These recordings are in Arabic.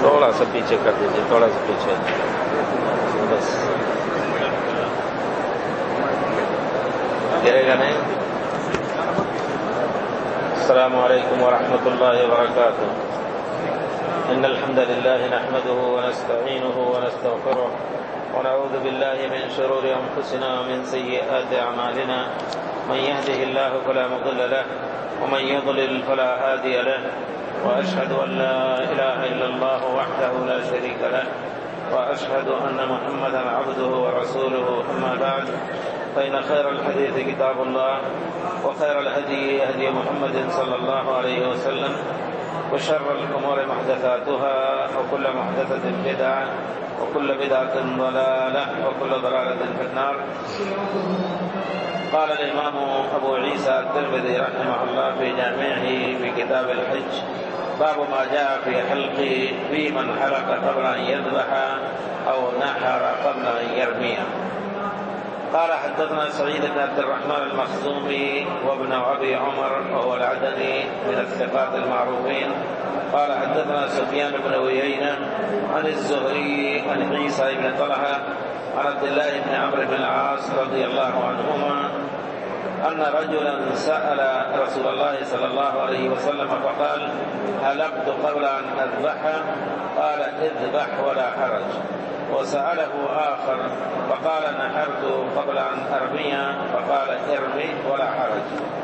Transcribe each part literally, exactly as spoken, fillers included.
थोड़ा सा पीछे कर दीजिए, थोड़ा सा पीछे बस, गिरेगा नहीं। अस्सलामु अलैकुम वरहमतुल्लाहि वबरकातुह। इन्नल हम्दलिल्लाहि नहमदुहु व नस्तईनुहु व नस्तगफिरुह व नऊज़ु बिल्लाहि मिन शुरूरि अंफुसिना व मिन सय्यिआति अमालिना। मन यहदिहिल्लाहु फला मुضل له ومن يضلل فلا هادي له وأشهد أن لا إله إلا الله وحده لا شريك له وأشهد أن محمدا عبده ورسوله. أما بعد، فإن خير الحديث كتاب الله وخير الهدي هدي محمد صلى الله عليه وسلم وشر الأمور محدثاتها وكل محدثة بدعة وكل بدعة ضلالة وكل ضلالة في النار. قال الإمام أبو عيسى الترمذي رحمه الله في جامعه في كتاب الحج: باب ما جاء في حلق في من حلق قبل أن يذبح أو نحر قبل أن يرمي. قال: حدثنا سعيد بن عبد الرحمن المخزومي وابن أبي عمر وهو العدني من الثقات المعروفين. قال: حدثنا سفيان بن عيينة عن الزهري عن عيسى بن طلحة عن عبد الله بن عمرو بن العاص رضي الله عنهما أن رجلا سأل رسول الله صلى الله عليه وسلم فقال: هلقت قبل أن أذبح؟ قال: اذبح ولا حرج. وسأله آخر فقال: نحرت قبل أن أرمي؟ فقال: ارمي ولا حرج.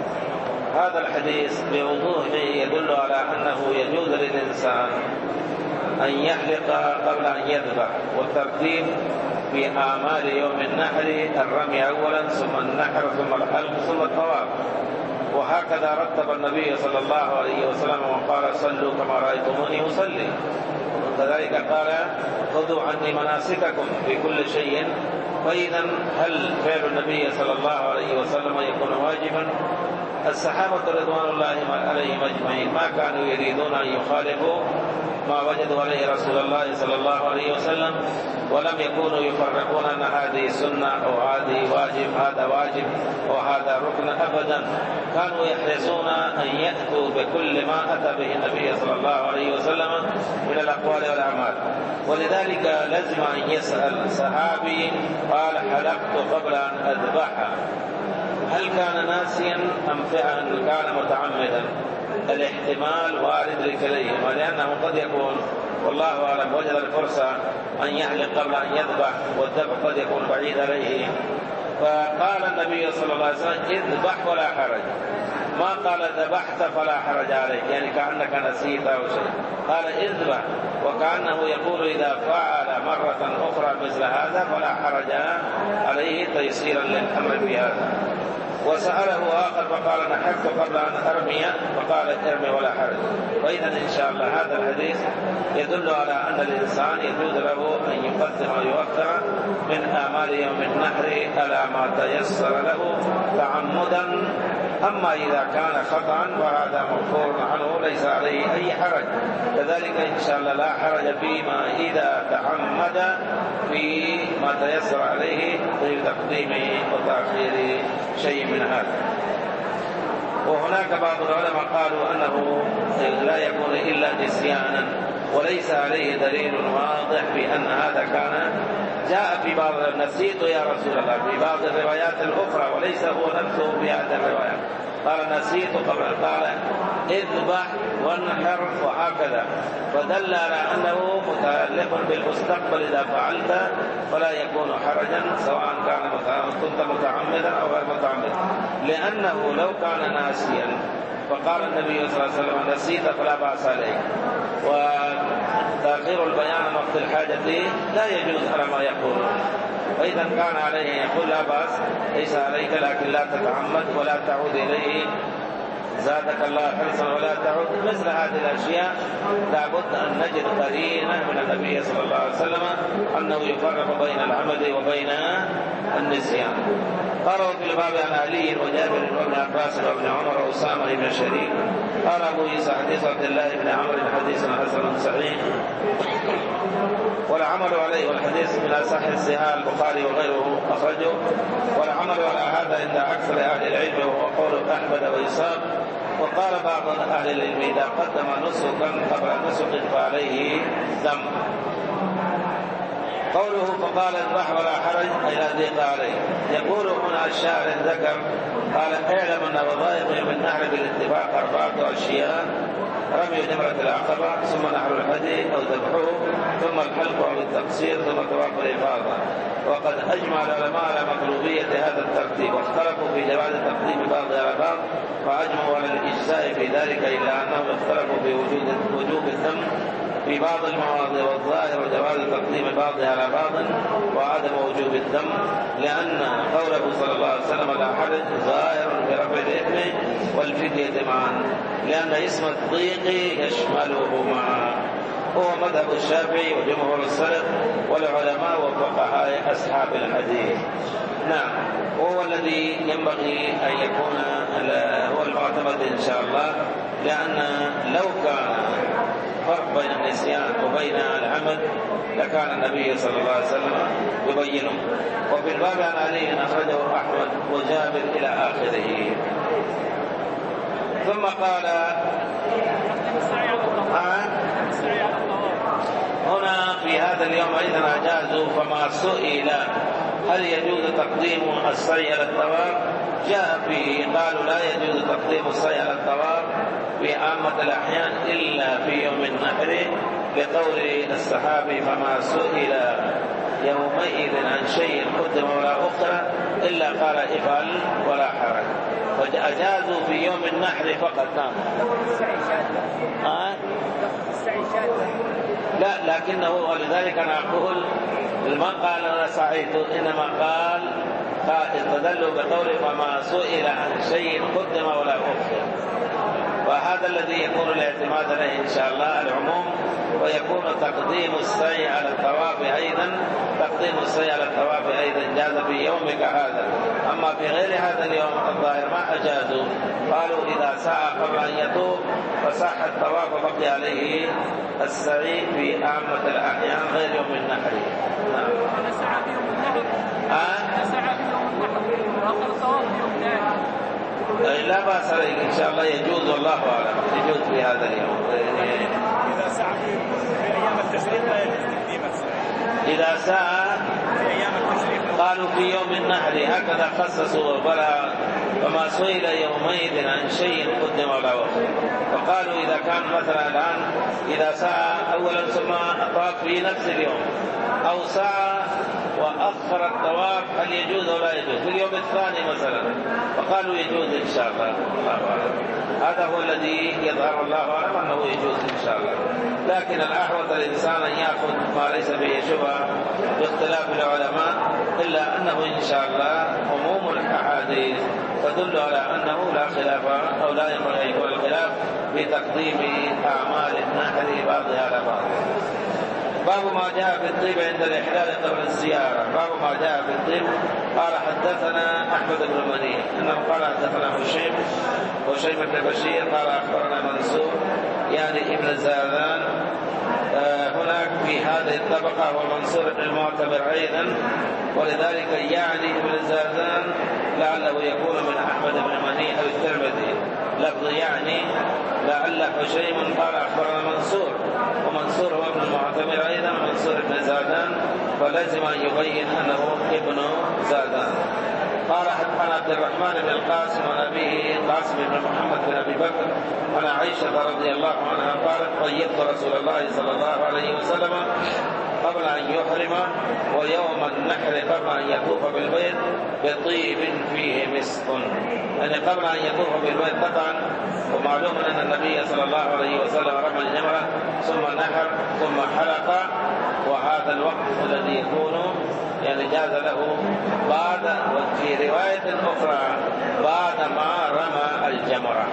هذا الحديث بوضوح يدل على أنه يجوز للإنسان أن يحلق قبل أن يذبح، والترتيب في آمال يوم النحر الرمي أولا ثم النحر ثم الحلق ثم الطواف، وهكذا رتب النبي صلى الله عليه وسلم وقال: صلوا كما رأيتموني أصلي. وكذلك قال: خذوا عني مناسككم في كل شيء. فإذا هل فعل النبي صلى الله عليه وسلم يكون واجبا؟ الصحابة رضوان الله عليهم أجمعين ما كانوا يريدون أن يخالفوا ما وجدوا عليه رسول الله صلى الله عليه وسلم، ولم يكونوا يفرقون أن هذه سنة أو هذه واجب، هذا واجب وهذا ركن، أبدا. كانوا يحرصون أن يأتوا بكل ما أتى به النبي صلى الله عليه وسلم من الأقوال والأعمال. ولذلك لازم أن يسأل صحابي قال: حلقت قبل أن أذبح، هل كان ناسيا أم فعلا كان متعمدا؟ الاحتمال وارد لكليهما، لأنه قد يكون والله أعلم وجد الفرصة أن يحلق قبل أن يذبح، والذبح قد يكون بعيد عليه. فقال النبي صلى الله عليه وسلم: اذبح ولا حرج. ما قال ذبحت فلا حرج عليك، يعني كأنك نسيت أو شيء. قال: اذبح، وكأنه يقول إذا فعل مرة أخرى مثل هذا فلا حرج عليه تيسيرا للأمر بهذا. وسأله آخر فقال: نحرت قبل أن أرمي؟ فقال: ارمي ولا حرج. وإذا إن شاء الله هذا الحديث يدل على أن الإنسان يجوز له أن يقدم ويؤخر من آمال يوم النحر على ما تيسر له تعمدا. أما إذا كان خطأ فهذا مغفور عنه ليس عليه أي حرج. كذلك إن شاء الله لا حرج فيما إذا تعمد في ما تيسر عليه في تقديم وتأخير شيء من هذا. وهناك بعض العلماء قالوا أنه لا يكون إلا نسيانا، وليس عليه دليل واضح بأن هذا كان جاء في بعض نسيت يا رسول الله في بعض الروايات الأخرى، وليس هو نفسه في هذه الروايات. قال: نسيت قبل، قال: اذبح وانحر، وهكذا. فدل على أنه متعلق بالمستقبل، إذا فعلت فلا يكون حرجا سواء كان كنت متعمدا أو غير متعمد. لأنه لو كان ناسيا فقال النبي صلى الله عليه وسلم: نسيت فلا بأس عليك. وتأخير البيان وقت الحاجة لا يجوز على ما يقولون. فإذا كان عليه أن يقول لا بأس ليس عليك، لكن لا تتعمد ولا تعود إليه زادك الله حرصا ولا تعود. مثل هذه الأشياء لابد أن نجد قرينة من النبي صلى الله عليه وسلم أنه يفرق بين العمد وبين النسيان. قالوا في الباب عن علي وجابر وابن عباس وابن عمر وأسامة بن شريك. قال أبو عيسى: حديث عبد الله بن عمرو حديث حسن صحيح والعمل عليه، والحديث من أصح الصحاح البخاري وغيره أخرجه. والعمل على هذا عند أكثر أهل العلم وهو قول أحمد وإسحاق وقال بعض أهل العلم إذا قدم نسكا قبل نسك فعليه دم. قوله فقال اذبح ولا حرج أي لا ضيق عليه. يقول هنا الشاعر ذكر قال اعلم أن وظائف يوم النحر بالاتفاق أربعة أشياء: رمي جمرة العقبة، ثم نحر الهدي أو ذبحه، ثم الحلق أو التقصير، ثم طواف الإفاضة. وقد أجمع العلماء على مطلوبية هذا الترتيب، واختلفوا في جواز تقديم بعض على بعض، فأجمعوا على الإجزاء في ذلك، إلا أنهم اختلفوا في وجود وجوب الذم في بعض المواضع، والظاهر جواز تقديم بعض على بعض وعدم وجوب الذم، لأن قوله صلى الله عليه وسلم لا حرج ظاهر في رفع الإثم والفدية معا، لأن اسم الضيق يشملهما. هو مذهب الشافعي وجمهور السلف والعلماء وفقهاء أصحاب الحديث. نعم، وهو الذي ينبغي أن يكون هو المعتمد إن شاء الله، لأن لو كان فرق بين النسيان وبين العمد لكان النبي صلى الله عليه وسلم يبينه. وفي الباب عن علي أخرجه أحمد وجابر إلى آخره. ثم قال آه هنا في هذا اليوم أيضا أجازوا، فما سئل هل يجوز تقديم السعي على الطواف جاء فيه قالوا لا يجوز تقديم السعي على الطواف في عامة الأحيان إلا في يوم النحر، لقول الصحابي فما سئل يومئذ عن شيء قدم ولا أخرى إلا قال افعل ولا حرج، فأجازوا في يوم النحر فقط. نعم آه؟ لا، لكنه ولذلك أنا أقول ما قال أنا سعيت، إنما قال استدلوا بقول فما سئل عن شيء قدم ولا أخر، وهذا الذي يكون الاعتماد عليه إن شاء الله العموم، ويكون تقديم السعي على الطواف أيضا تقديم السعي على الطواف أيضا جاز في يومك هذا. أما في غير هذا اليوم الظاهر ما أجازوا، قالوا إذا سعى قبل أن يطوف فصح الطواف وبقي عليه السعي في عامة الأحيان غير يوم النحر. نعم. أنا سعى في يوم النحر. أنا سعى في يوم النحر وآخر الطواف في يوم النحر. لا بأس عليك إن شاء الله يجوز، والله أعلم يجوز في هذا اليوم. إذا سعى في أيام التشريق لا يجوز تقديم السعي. إذا سعى في أيام التشريق قالوا في يوم النحر هكذا خصصوا، فلا فما سئل يومئذ عن شيء قدم ولا أخر. وقالوا إذا كان مثلا الآن إذا سعى أولا ثم الطواف في نفس اليوم، أو سعى وأخر الطواف هل يجوز أو لا يجوز في اليوم الثاني مثلا، فقالوا يجوز إن شاء الله. الله أعلم، هذا هو الذي يظهر الله أعلم أنه يجوز إن شاء الله. لكن الأحوط الإنسان أن يأخذ ما ليس به شبهة باختلاف العلماء، إلا أنه إن شاء الله عموم الأحاديث تدل على أنه لا خلاف أو لا ينبغي أن يكون الخلاف في تقديم أعمال النحر بعضها على بعض. باب ما جاء في الطيب عند الإحلال قبل الزيارة. باب ما جاء في الطيب. قال حدثنا أحمد بن منيع أنه قال حدثنا هشيم هشيم بن بشير قال أخبرنا منصور يعني ابن زاذان. آه هناك في هذه الطبقة هو منصور بن المعتبر أيضا، ولذلك يعني ابن زاذان لعله يكون من أحمد بن منيع أو الترمذي. لفظ يعني لعل هشيم قال أخبرنا منصور، ومنصور هو ابن المعتمر أيضا منصور بن زادان، فلازم أن يبين أنه ابن زادان. قال عن عبد الرحمن بن القاسم عن أبيه قاسم بن محمد بن أبي بكر عن عائشة رضي الله عنها قالت طيبت رسول الله صلى الله عليه وسلم قبل أن يحرم، ويوم النحر قبل أن يطوف بالبيت بطيب فيه مسك، يعني قبل أن يطوف بالبيت قطعا. ومعلوم أن النبي صلى الله عليه وسلم رمى الجمرة ثم نحر ثم حلق، وهذا الوقت الذي يكون يعني جاز له بعد، وفي رواية أخرى بعد ما رمى الجمرة،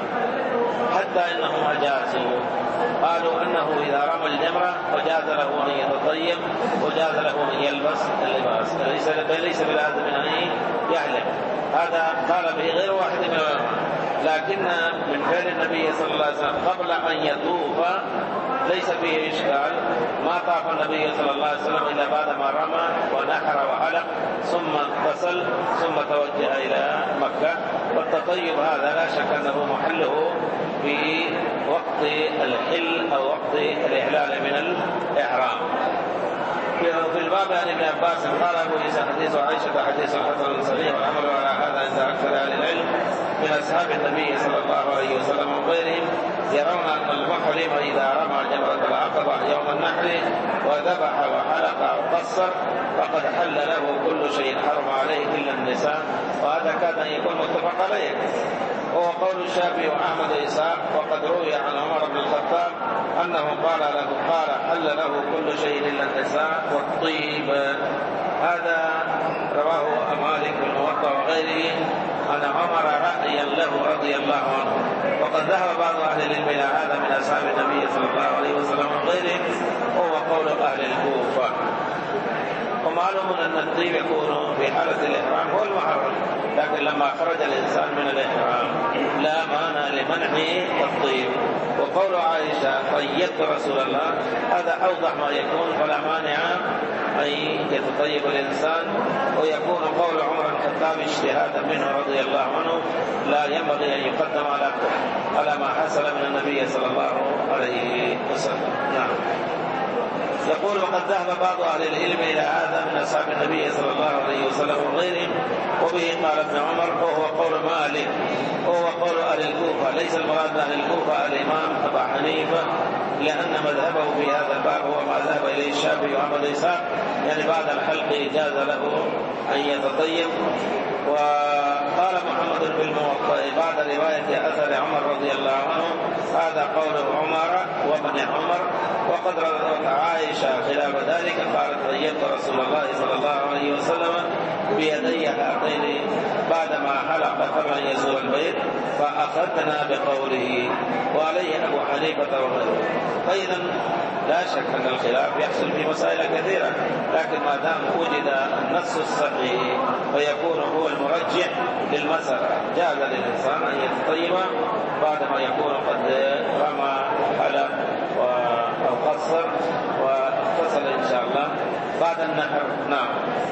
حتى إنهم أجازوا قالوا أنه إذا رمى الجمرة وجاز له أن يتطيب وجاز له أن يلبس اللباس، ليس ليس بلازم أن يحلق. هذا قال به غير واحد من العلماء، لكن من فعل النبي صلى الله عليه وسلم قبل أن يطوف ليس فيه إشكال. ما طاف النبي صلى الله عليه وسلم إلا بعدما رمى ونحر وحلق ثم اغتسل ثم توجه إلى مكة. والتطيب هذا لا شك أنه محله في وقت الحل أو وقت الإحلال من الإحرام. في الباب عن ابن عباس قال ابو عيسى حديث عائشه حديث حسن صحيح والعمل على هذا عند اكثر اهل العلم من اصحاب النبي صلى الله عليه وسلم وغيرهم يرون ان المحرم اذا رمى جمره العقبه يوم النحر وذبح وحلق او قصر فقد حل له كل شيء حرم عليه الا النساء، وهذا كاد ان يكون متفق عليه. وهو قول الشافعي واحمد واسحاق. وقد روي عن عمر بن الخطاب انه قال له قال حل له كل شيء الا النساء والطيب. هذا رواه مالك بن موطأ وغيره عن عمر رأيا له رضي الله عنه. وقد ذهب بعض اهل العلم الى هذا من اصحاب النبي صلى الله عليه وسلم وغيرهم، وهو قول اهل الكوفه. ومعلوم ان الطيب يكون في حاله الاحرام هو المحرم، لكن لما خرج الانسان من الاحرام لا مانع لمنعه الطيب. وقول عائشه طيبت رسول الله هذا اوضح ما يكون، فلا مانع ان يتطيب الانسان. ويكون قول عمر بن الخطاب اجتهادا منه رضي الله عنه، لا ينبغي ان يقدم على على ما حصل من النبي صلى الله عليه وسلم. نعم. يقول وقد ذهب بعض أهل العلم إلى هذا من أصحاب النبي صلى الله عليه وسلم وغيرهم، وبه قال ابن عمر وهو قول مالك وهو قول أهل الكوفة. ليس المراد أهل الكوفة الإمام أبا حنيفة، لأن مذهبه في هذا الباب هو ما ذهب إليه الشافعي وأحمد إسحاق، يعني بعد الحلق جاز له أن يتطيب. وقال محمد بن الموطأ بعد رواية أثر عمر رضي الله عنه هذا قول عمر وابن عمر. وقد روت عائشة خلاف ذلك قالت طيبت رسول الله صلى الله عليه وسلم بيدي هاتين بعدما حلق قبل أن يزور البيت فأخذنا بقوله، وعليه أبو حنيفة وغيره. فإذا لا شك أن الخلاف يحصل في مسائل كثيرة، لكن ما دام وجد النص الصحيح فيكون هو المرجح للمسألة. جاز للإنسان أن يتطيب بعدما يكون قد رمى حلق أو قصر واغتسل إن شاء الله بعد النحر. نعم.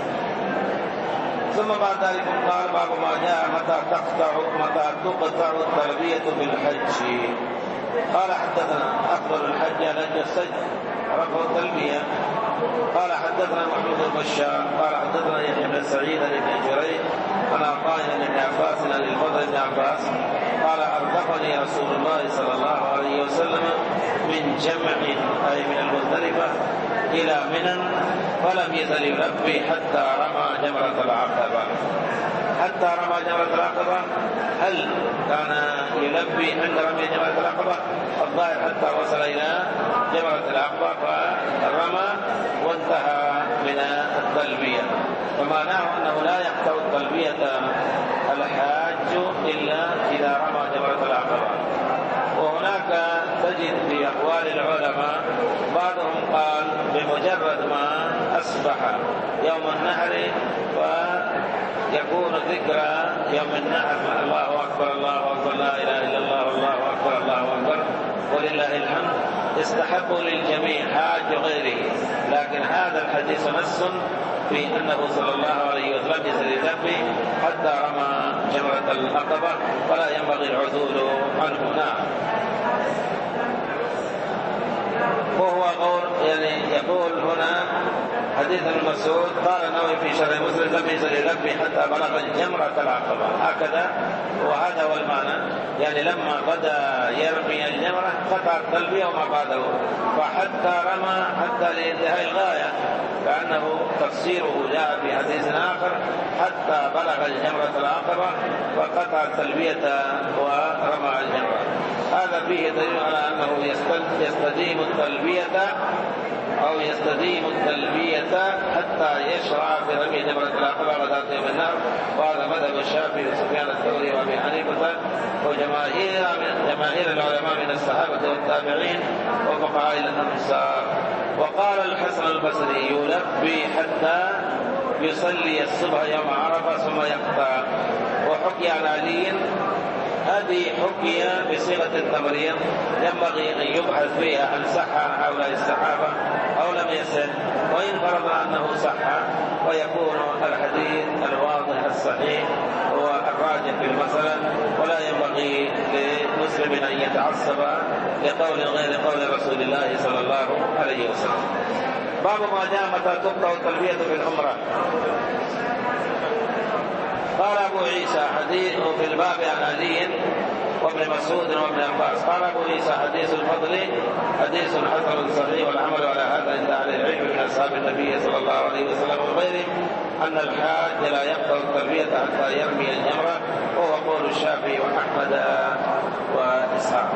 ثم بعد ذلك قال باب ما جاء متى تقطع متى تقطع التربية بالحج. قال حدثنا أفضل الحج على الجسد رفع التلبية. قال حدثنا محمود بن بشار قال حدثنا يحيى بن سعيد بن جريج عن عطاء بن عباس عن الفضل بن عباس قال أرتقني رسول الله صلى الله عليه وسلم من جمع أي من المزدلفة إلى منى فلم يزل يلبي حتى رمى جمرة العقبة. حتى رمى جمرة العقبة، هل كان يلبي عند رمي جمرة العقبة؟ الظاهر حتى وصل إلى جمرة العقبة فرمى وانتهى من التلبية، فمعناه أنه لا يقطع التلبية الحاج إلا إذا رمى جمرة العقبة. وهناك تجد في أقوال العلماء بعضهم قال بمجرد ما أصبح يوم النحر ويكون ذكرى يوم النحر الله أكبر الله أكبر لا إله إلا الله الله أكبر الله أكبر ولله الحمد استحب للجميع حاج غيره. لكن هذا الحديث نص في أنه صلى الله عليه وسلم يلبي حتى رمى جمرة العقبة فلا ينبغي العدول عنه. نعم. وهو قول يعني يقول هنا حديث ابن مسعود قال النووي في شرح مسلم لم يزل يلبي حتى بلغ جمرة العقبة هكذا، وهذا هو المعنى. يعني لما بدا يرمي الجمرة قطع التلبية وما بعده، فحتى رمى حتى لانتهاء الغاية، كأنه تفسيره جاء في حديث آخر حتى بلغ جمرة العقبة فقطع التلبية ورمى الجمرة. هذا فيه دليل على أنه يستديم التلبية أو يستديم التلبية حتى يشرع في رمي جمرة العقبة غداة يوم النحر. وهذا مذهب الشافعي وسفيان الثوري وأبي حنيفة وجماهير جماهير العلماء من الصحابة والتابعين وفقهاء الأمصار. وقال الحسن البصري يلبي حتى يصلي الصبح يوم عرفة ثم يقطع. وحكي عن علي هذه حكي بصيغة التمريض ينبغي أن يبحث فيها هل صح عن هؤلاء الصحابة أو لم يصح، وإن فرضنا أنه صح ويكون الحديث الواضح الصحيح هو الراجح في المسألة، ولا ينبغي لمسلم أن يتعصب لقول غير قول رسول الله صلى الله عليه وسلم. باب ما جاء متى تقطع التلبية في العمرة. قال أبو عيسى حديث في الباب عن علي وابن مسعود وابن عباس قال أبو عيسى حديث الفضل حديث حسن صحيح، والعمل على هذا عند أهل العلم من أصحاب النبي صلى الله عليه وسلم وغيرهم أن الحاج لا يقطع التلبية حتى يرمي الجمرة، وهو قول الشافعي وأحمد وإسحاق.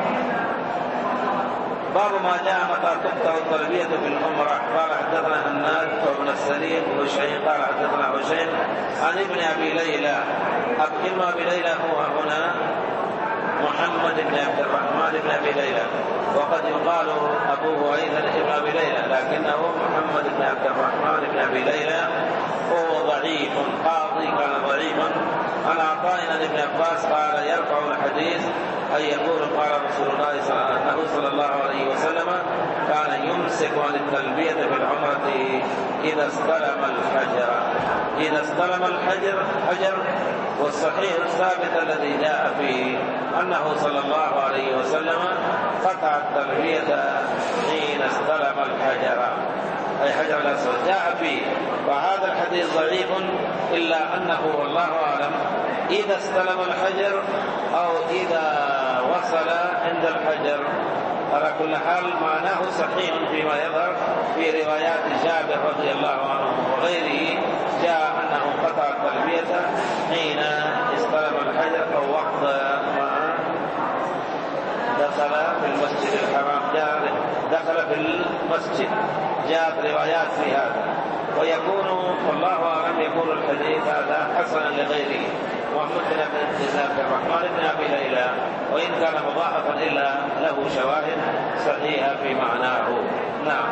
باب ما جاء متى تقطع التلبية في العمرة. قال حدثنا هناد وابن السليم وشيء قال حدثنا حسين عن ابن أبي ليلى. ابن أبي ليلى هو هنا محمد بن عبد الرحمن بن أبي ليلى، وقد يقال أبوه أيضا ابن أبي ليلى، لكنه محمد بن عبد الرحمن بن أبي ليلى هو ضعيف قاضي كان ضعيفا. عن عطاء عن ابن عباس قال يرفع الحديث أن يقول قال رسول الله صلى الله عليه وسلم كان يمسك عن التلبية في العمرة إذا استلم الحجر إذا استلم الحجر حجر والصحيح الثابت الذي جاء فيه أنه صلى الله عليه وسلم قطع التلبية حين استلم الحجر أي حجر الأسود جاء فيه. وهذا الحديث ضعيف إلا أنه والله أعلم إذا استلم الحجر أو إذا وصل عند الحجر. على كل حال معناه صحيح فيما يظهر في روايات جابر رضي الله عنه وغيره جاء أنه قطع التلبية حين استلم الحجر أو وقت ما دخل في المسجد الحرام جاء دخل في المسجد. جاءت روايات في هذا، ويكون والله أعلم يكون الحديث هذا حسنا لغيره محمد بن عبد الرحمن بن أبي ليلى، وإن كان مضاعفا إلا له شواهد صحيحة في معناه. نعم.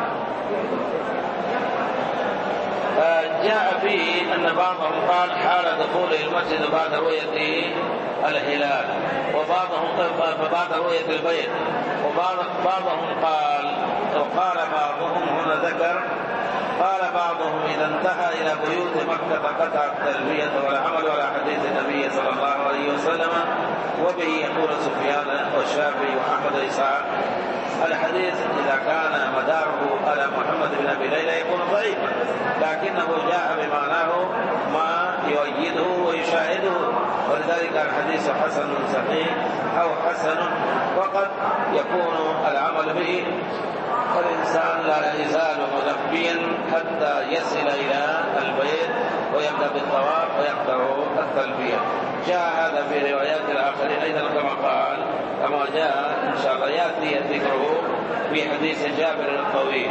جاء فيه أن بعضهم قال حال دخوله المسجد بعد رؤية الهلال، وبعضهم بعد رؤية البيت، وبعضهم قال وقال بعضهم هنا ذكر قال بعضهم إذا انتهى إلى بيوت مكة قطع التلبية والعمل على حديث النبي صلى الله عليه وسلم. وبه يقول سفيان والشافعي وأحمد وإسحاق الحديث إذا كان مداره على محمد بن أبي ليلى يكون ضعيفا، لكنه جاء بمعناه ما يؤيده ويشاهده، ولذلك الحديث حسن صحيح أو حسن، وقد يكون العمل به والإنسان لا يزال ملبيا حتى يصل إلى البيت ويبدأ بالطواف ويقطع التلبية. جاء هذا في روايات الآخرين أيضا كما قال كما جاء إن شاء الله يأتي ذكره في حديث جابر الطويل.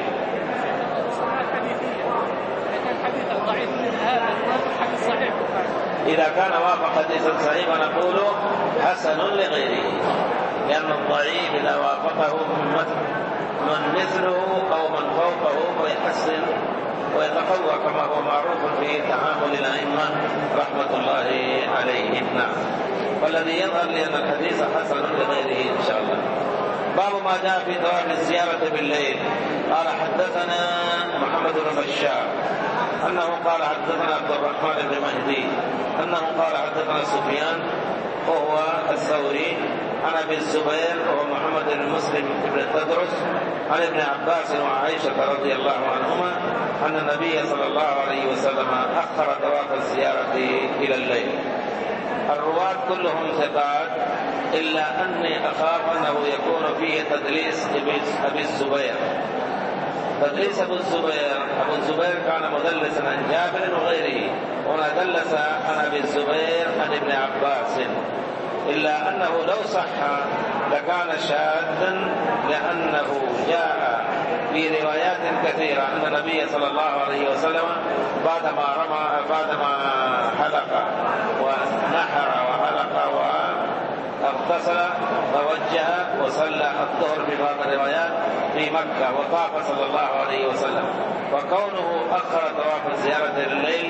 إذا كان وافق حديثا صحيحا نقول حسن لغيره، لأن الضعيف إذا وافقه من مثله أو من فوقه ويحسن ويتقوى كما هو معروف في تعامل الأئمة رحمة الله عليهم. نعم. والذي يظهر لي أن الحديث حسن لغيره إن شاء الله. باب ما جاء في ثواب الزيارة بالليل. قال حدثنا محمد بن بشار أنه قال حدثنا عبد الرحمن بن مهدي أنه قال حدثنا سفيان وهو الثوري عن ابي الزبير وهو محمد بن مسلم بن تدرس عن ابن عباس وعائشة رضي الله عنهما أن النبي صلى الله عليه وسلم أخر طواف الزيارة إلى الليل. الرواة كلهم ثقات إلا أني أخاف أنه يكون فيه تدليس أبي الزبير. تدليس أبو الزبير أبو الزبير كان مدلسا عن جابر وغيره، هنا دلس عن أبي الزبير عن ابن عباس، إلا أنه لو صح لكان شاذا، لأنه جاء في روايات كثيرة أن النبي صلى الله عليه وسلم بعدما رمى بعدما حلق ونحر وحلق واغتسل توجه وصلى الظهر في بعض الروايات في مكة وطاف صلى الله عليه وسلم، وكونه أخر طواف الزيارة الليل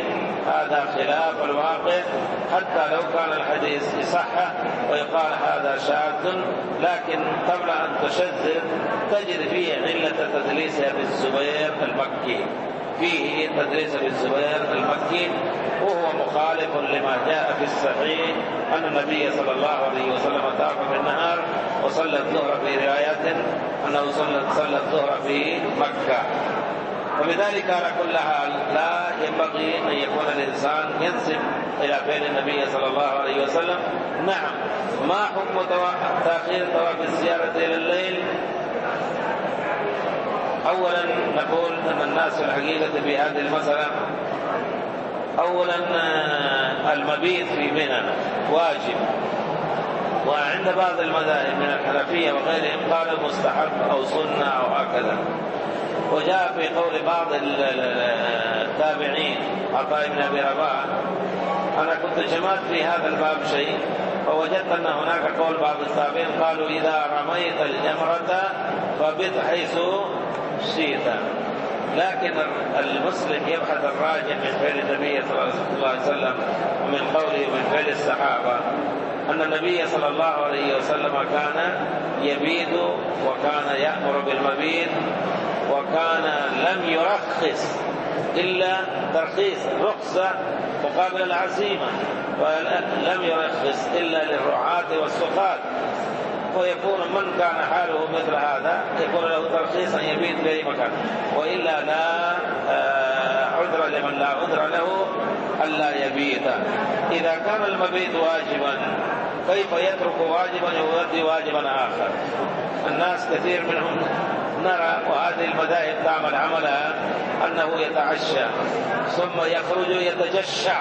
هذا خلاف الواقع، حتى لو كان الحديث يصح ويقال هذا شاذ، لكن قبل أن تشذ تجد فيه علة تدليسها بالزبير المكي، فيه تدليس بالزبير المكي، وهو مخالف لما جاء في الصحيح أن النبي صلى الله عليه وسلم طاف في النهار وصلى الظهر، في روايات أنه صلى الظهر في مكة. وبذلك على كل حال لا ينبغي أن يكون الإنسان ينسب إلى فعل النبي صلى الله عليه وسلم. نعم، ما حكم تأخير طواف الزيارة إلى الليل؟ أولا نقول أن الناس في الحقيقة في هذه المسألة، أولا المبيت في منى واجب، وعند بعض المذاهب من الحنفية وغيرهم قالوا مستحب أو سنة أو هكذا. وجاء في قول بعض التابعين عطاء بن أبي رباح، أنا كنت جمعت في هذا الباب شيء فوجدت أن هناك قول بعض التابعين قالوا إذا رميت الجمرة فبت حيث شئت، لكن المسلم يبحث الراجح من فعل النبي صلى الله عليه وسلم ومن قوله ومن فعل الصحابة أن النبي صلى الله عليه وسلم كان يبيت وكان يأمر بالمبيت، وكان لم يرخص إلا ترخيص رخصة مقابل العزيمة، ولم يرخص إلا للرعاة والسقاة، ويكون من كان حاله مثل هذا يكون له ترخيص أن يبيت في أي مكان، وإلا لا عذر لمن لا عذر له ألا يبيت. إذا كان المبيت واجبا كيف يترك واجبا ويؤدي واجبا آخر؟ الناس كثير منهم نرى، وهذه المذاهب تعمل عملها، أنه يتعشى ثم يخرج يتجشع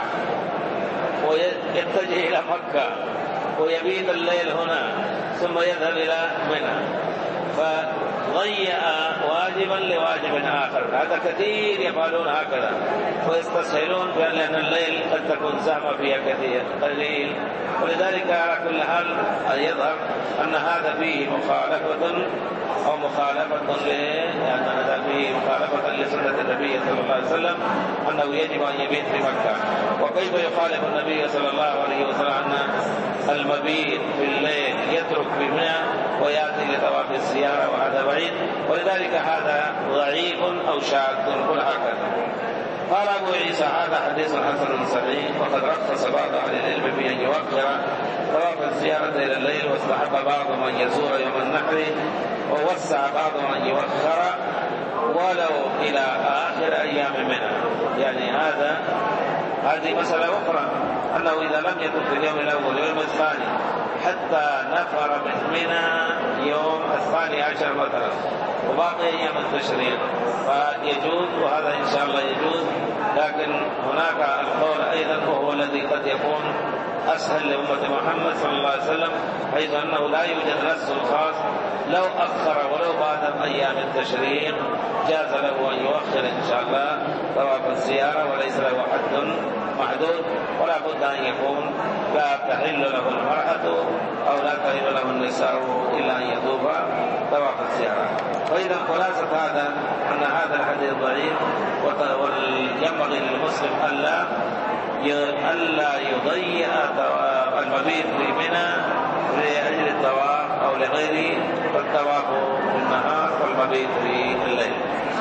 ويتجه إلى مكة ويبيت الليل هنا ثم يذهب إلى منى، فضيع واجبا لواجب آخر. هذا كثير يفعلون هكذا ويستسهلون، لأن الليل قد تكون زحمة فيها كثير قليل، ولذلك على كل حال يظهر أن هذا فيه مخالفة أو مخالفة لأن هذا فيه مخالفة لسنة النبي صلى الله عليه وسلم أنه يجب أن يبيت في مكة. وكيف يخالف النبي صلى الله عليه وسلم أن المبيت في الليل يترك في منى ويأتي لطواف الزيارة، وهذا بعيد، ولذلك هذا ضعيف أو شاذ كل هكذا. قال أبو عيسى هذا حديث حسن صحيح، وقد رخص بعض أهل العلم في أن يوخر طواف الزيارة إلى الليل، واستحب بعضهم أن يزور يوم النحر، ووسع بعضهم أن يوخر ولو إلى آخر أيام منى. يعني هذا هذه مسألة أخرى، أنه إذا لم يكن في اليوم الأول واليوم الثاني حتى نفر من منى يوم الثاني عشر مثلا وباقي أيام التشريق فيجوز، وهذا إن شاء الله يجوز. لكن هناك القول أيضا وهو الذي قد يكون أسهل لأمة محمد صلى الله عليه وسلم، حيث أنه لا يوجد نص خاص، لو أخر ولو بعد أيام التشريق جاز له أن يؤخر إن شاء الله طواف الزيارة، وليس له حد محدود، ولا بد أن يكون لا تحل له المرأة أو لا تحل له النساء إلا أن يطوف طواف الزيارة. وإذا خلاصة هذا أن هذا الحديث ضعيف، وينبغي للمسلم ألا ألا يضيع المبيت في منى لأجل الطواف أو لغيره، فالطواف في النهار والمبيت في الليل.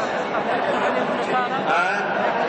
آه؟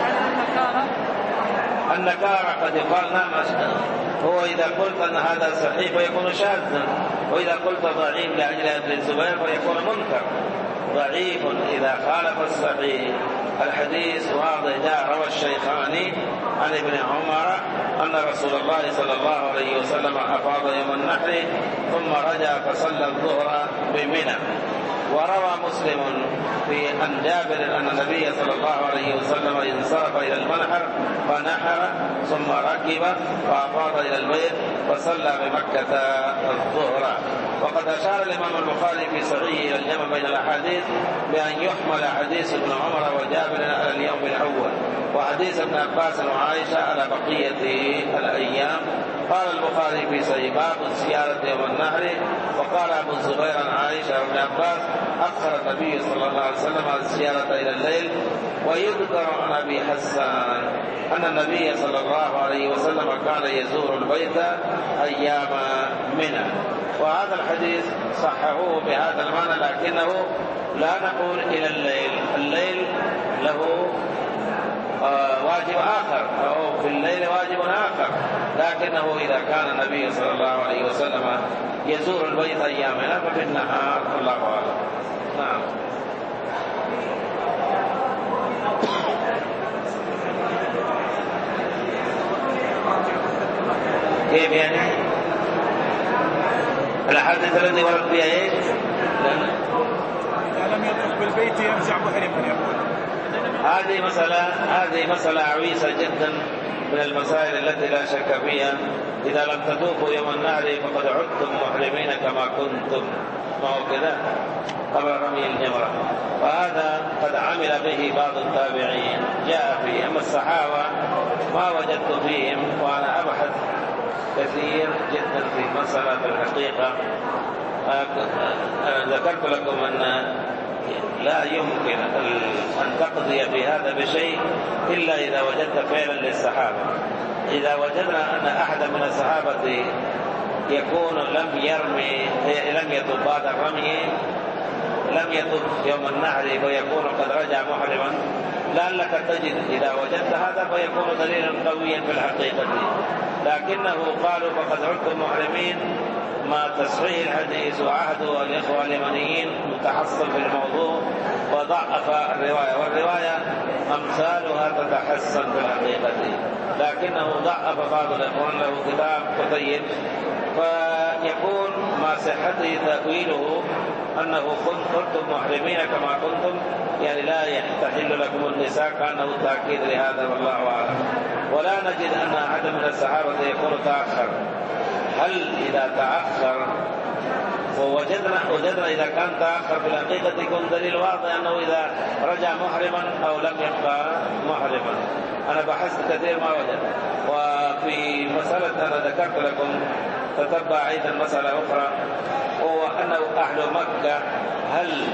النكارة قد يقال نعم، هو إذا قلت أن هذا صحيح فيكون شاذا، وإذا قلت ضعيف لأجل ابن الزبير فيكون منكر. ضعيف إذا خالف الصحيح. الحديث واضح، جاء روى الشيخان عن ابن عمر أن رسول الله صلى الله عليه وسلم أفاض يوم النحر ثم رجع فصلى الظهر بمنى. وروى مسلم في عن جابر أن النبي صلى الله عليه وسلم انصرف إلى المنحر فنحر ثم ركب فأفاض إلى البيت وصلى بمكة الظهر. وقد أشار الإمام البخاري في صحيحه إلى الجمع بين الأحاديث بأن يحمل حديث ابن عمر وجابر على اليوم الأول وحديث ابن عباس وعائشة على بقية الأيام. قال البخاري في صحيح باب الزيارة يوم النحر. وقال أبو الزبير عن عائشة وابن عباس أخر النبي صلى الله عليه وسلم الزيارة إلى الليل. ويذكر عن أبي حسان أن النبي صلى الله عليه وسلم كان يزور البيت أيام منى. وهذا الحديث صححوه بهذا المعنى، لكنه لا نقول إلى الليل، الليل له واجب آخر أو في الليل واجب آخر، لكنه إذا كان النبي صلى الله عليه وسلم يزور البيت أيامنا ففي النهار الله أعلم. نعم. كيف يعني؟ الحديث الذي ورد فيها ايش؟ إذا لم يطف بالبيت يرجع محرما يقول. هذه مسألة هذه مسألة عويصة جدا من المسائل التي لا شك فيها. إذا لم تطوفوا يوم النحر فقد عدتم محرمين كما كنتم، ما هو كذا قبل رمي الجمرة. وهذا قد عمل به بعض التابعين جاء فيه. أما الصحابة ما وجدت فيهم، وأنا أبحث كثير جدا في مسألة في الحقيقة. ذكرت لكم أن لا يمكن أن تقضي في هذا بشيء إلا إذا وجدت فعلا للصحابة. إذا وجدنا أن أحد من الصحابة يكون لم يرمي لم يطب بعد الرمي، لم يطب يوم النحر ويكون قد رجع محرما، لعلك تجد إذا وجدت هذا فيكون دليلا قويا في الحقيقة. لكنه قالوا فقد عدتم محرمين ما تصحيح الحديث وعهد الإخوة اليمنيين متحصل في الموضوع وضعف الرواية، والرواية أمثالها تتحسن في الحقيقة، لكنه ضعف بعض الإخوان له كتاب كتيب، فيكون ما صحته تأويله أنه كنتم محرمين كما كنتم، يعني لا يحتحل لكم النساء، كأنه تأكيد لهذا والله أعلم. ولا نجد أن أحد من الصحابة يكون تأخر. هل إذا تأخر ووجدنا وجدنا إذا كان تأخر في الحقيقة يكون دليل واضح أنه إذا رجع محرما أو لم يبقى محرما. أنا بحثت كثير ما وجد. وفي مسألة أنا ذكرت لكم تتبع أيضا مسألة أخرى، وهو أنه أهل مكة هل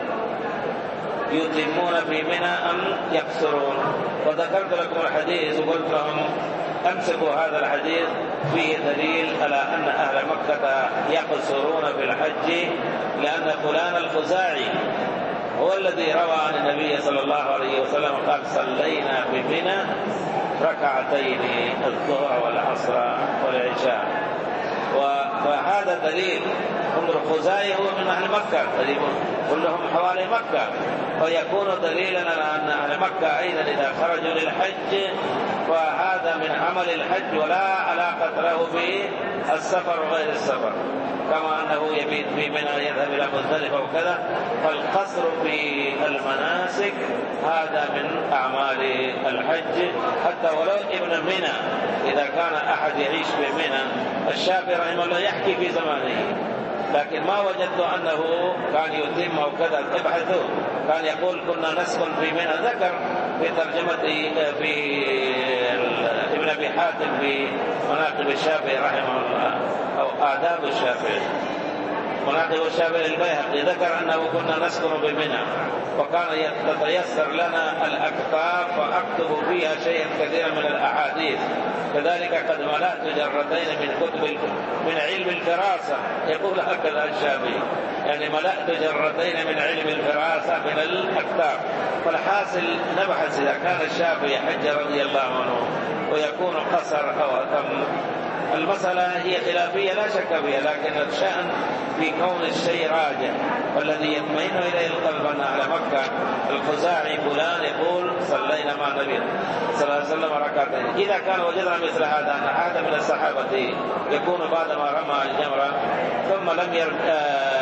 يتمون في منى أم يقصرون؟ وذكرت لكم الحديث وقلت لهم أمسكوا هذا الحديث فيه دليل على أن أهل مكة يقصرون في الحج، لأن فلان الخزاعي هو الذي روى عن النبي صلى الله عليه وسلم قال صلينا بمنى ركعتين الظهر والعصر والعشاء. وهذا دليل. انظر الخزاعي هو من أهل مكة تقريبا كلهم حوالي مكة، ويكون دليلا على أن أهل مكة أيضا إذا خرجوا للحج فهذا من عمل الحج ولا علاقة له بالسفر وغير السفر، كما أنه يبيت في منى يذهب إلى مزدلفة وكذا. فالقصر في المناسك هذا من أعمال الحج، حتى ولو ابن منى إذا كان أحد يعيش في منى. الشافعي رحمه الله يحكي في زمانه، لكن ما وجدت أنه كان يتم أو كذا. ابحثوا، كان يقول كنا نسكن في منى. ذكر في ترجمة في ابن أبي حاتم في مناقب الشافعي رحمه الله أو آداب الشافعي، مناقب الشافعي البيهقي، ذكر أنه كنا نسكن بمنى وكان يتيسر لنا الأكتاب فأكتب فيها شيئا كثيرا من الأحاديث. كذلك قد ملأت جرتين من كتب من علم الفراسة، يقول هكذا الشافعي، يعني ملأت جرتين من علم الفراسة من الأكتاب. فالحاصل نبحث إذا كان الشافعي حج رضي الله عنه ويكون قصر أو أتم. المسألة هي خلافية لا شك فيها، لكن الشأن في كون الشيء راجع، والذي يطمئن إليه القلب أن أهل مكة الخزاعي فلان يقول صلينا مع النبي صلى الله عليه وسلم ركعتين. إذا كان وجدنا مثل هذا أن أحد من الصحابة يكون بعدما رمى الجمرة ثم لم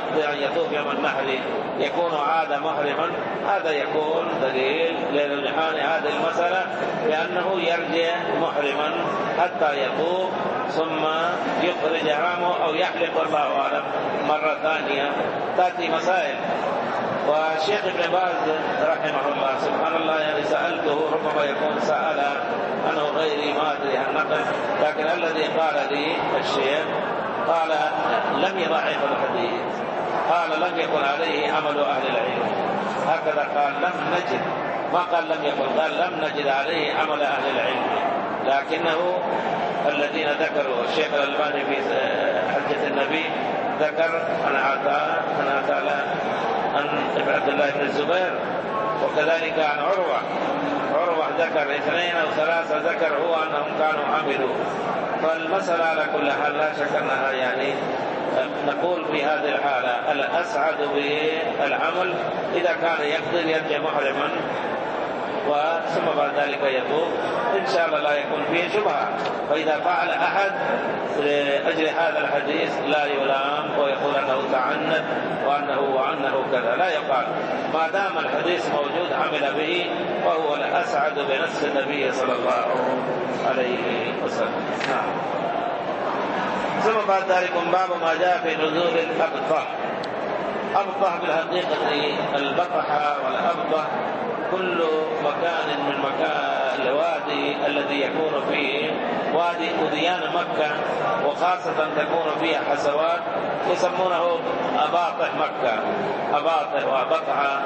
يقضي أن يطوف يوم النحر يكون عاد محرما، هذا يكون دليل لرجحان هذه المسألة بأنه يرجع محرما حتى يطوف ثم يخرج إحرامه أو يحلق، الله أعلم، مرة ثانية. تأتي مسائل. والشيخ ابن باز رحمه الله سبحان الله يعني سألته، ربما يكون سأل عنه غيري ما أدري عن نقل، لكن الذي قال لي الشيخ قال لم يضعف الحديث، قال لم يكن عليه عمل أهل العلم، هكذا قال، لم نجد، ما قال لم يكن، قال لم نجد عليه عمل أهل العلم، لكنه الذين ذكروا الشيخ الألباني في حجة النبي ذكر عن عطاء عن عطاء عن ابن عبد الله بن الزبير، وكذلك عن عروة عروة ذكر اثنين أو ثلاثة ذكر هو أنهم كانوا عملوا. فالمسألة على كل حال لا شك أنها يعني نقول في هذه الحالة الأسعد بالعمل إذا كان يقدر يرجع محرما وثم بعد ذلك يطوف، إن شاء الله لا يكون فيه شبهة. فإذا فعل أحد لأجل هذا الحديث لا يلام ويقول أنه تعنت وأنه وأنه كذا، لا يقال، ما دام الحديث موجود عمل به فهو الأسعد بنص النبي صلى الله عليه وسلم. نعم. ثم بعد ذلك باب ما جاء في نزول الأبطح. أبطح بالحقيقة البطحة والأبطح كل مكان من مكان الوادي الذي يكون فيه وادي أذيان مكة، وخاصة تكون فيها حسوات يسمونه أباطح مكة، أباطح وأبطحة.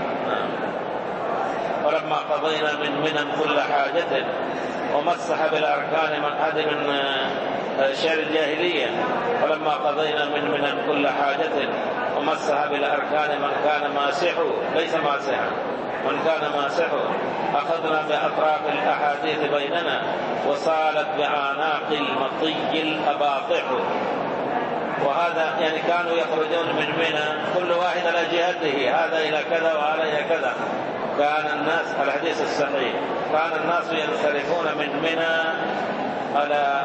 ولما قضينا من منن كل حاجة ومسح بالأركان من هذه من شعر الجاهلية، ولما قضينا من منن كل حاجة ومسح بالأركان من كان ماسحه ليس ماسحا من كان ماسحه، أخذنا بأطراف الأحاديث بيننا وصالت بأعناق المطي الأباطح. وهذا يعني كانوا يخرجون من منى كل واحد على جهته، هذا إلى كذا وهذا إلى كذا. كان الناس الحديث الصحيح كان الناس ينصرفون من منى على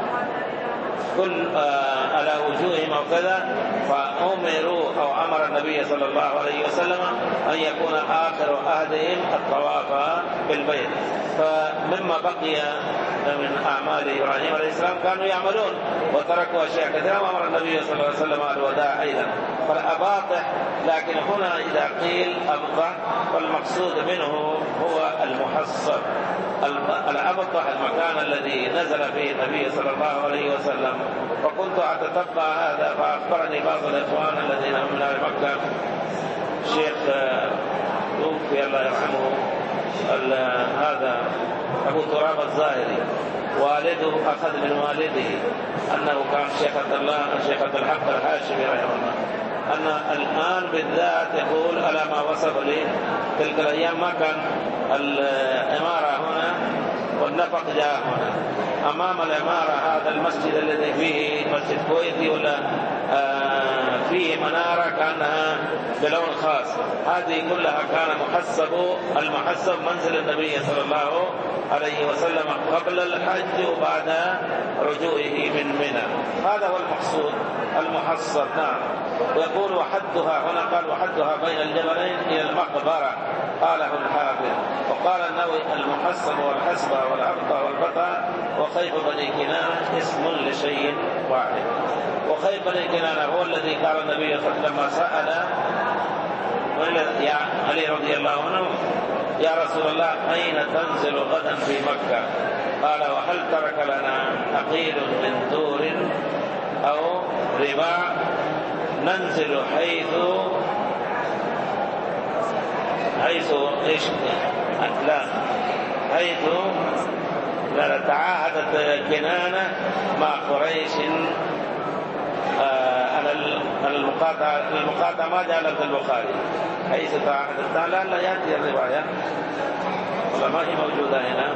كل آه على وجوههم أو كذا، فأمروا أو أمر النبي صلى الله عليه وسلم أن يكون آخر عهدهم الطواف بالبيت. فمما بقي من أعمال إبراهيم عليه السلام كانوا يعملون وتركوا أشياء كثيرة، وأمر النبي صلى الله عليه وسلم الوداع أيضا. فالأباطح، لكن هنا إذا قيل أبطح فالمقصود منه هو المحصب. الأبطح المكان الذي نزل فيه النبي صلى الله عليه وسلم. وكنت أتتبع هذا فأخبرني بعض الإخوان الذين من أهل مكة، الشيخ توفي الله يرحمه هذا أبو تراب الظاهري، والده أخذ من والده أنه كان شيخ عبد الله شيخ عبد الحق الحاشمي رحمه الله، أن الآن بالذات يقول على ما وصف لي تلك الأيام ما كان الإمارة هنا والنفق جاء هنا. أمام الإمارة هذا المسجد الذي فيه مسجد كويتي ولا آه فيه منارة كانها بلون خاص، هذه كلها كان محسب المحسب منزل النبي صلى الله عليه وسلم قبل الحج وبعد رجوعه من منى. هذا هو المقصود المحصب. نعم. ويقول وحدها هنا قال وحدها بين الجبلين إلى المقبرة، قاله الحافظ. وقال النووي المحصب والحسبة والأبطة والبطة وخيف بني كنانة اسم لشيء واحد. وخيف بني كنانة هو الذي قال النبي صلى الله عليه وسلم لما سأل يا علي رضي الله عنه يا رسول الله أين تنزل غدا في مكة؟ قال وهل ترك لنا أقيل من دور أو رباع ننزل حيث حيث إيش لا حيث لا تعاهدت كنانة مع قريش على المقاطعة. المقاطعة ما جاء في البخاري حيث تعاهدت، لا لا يأتي الرواية ولا ما هي موجودة هنا.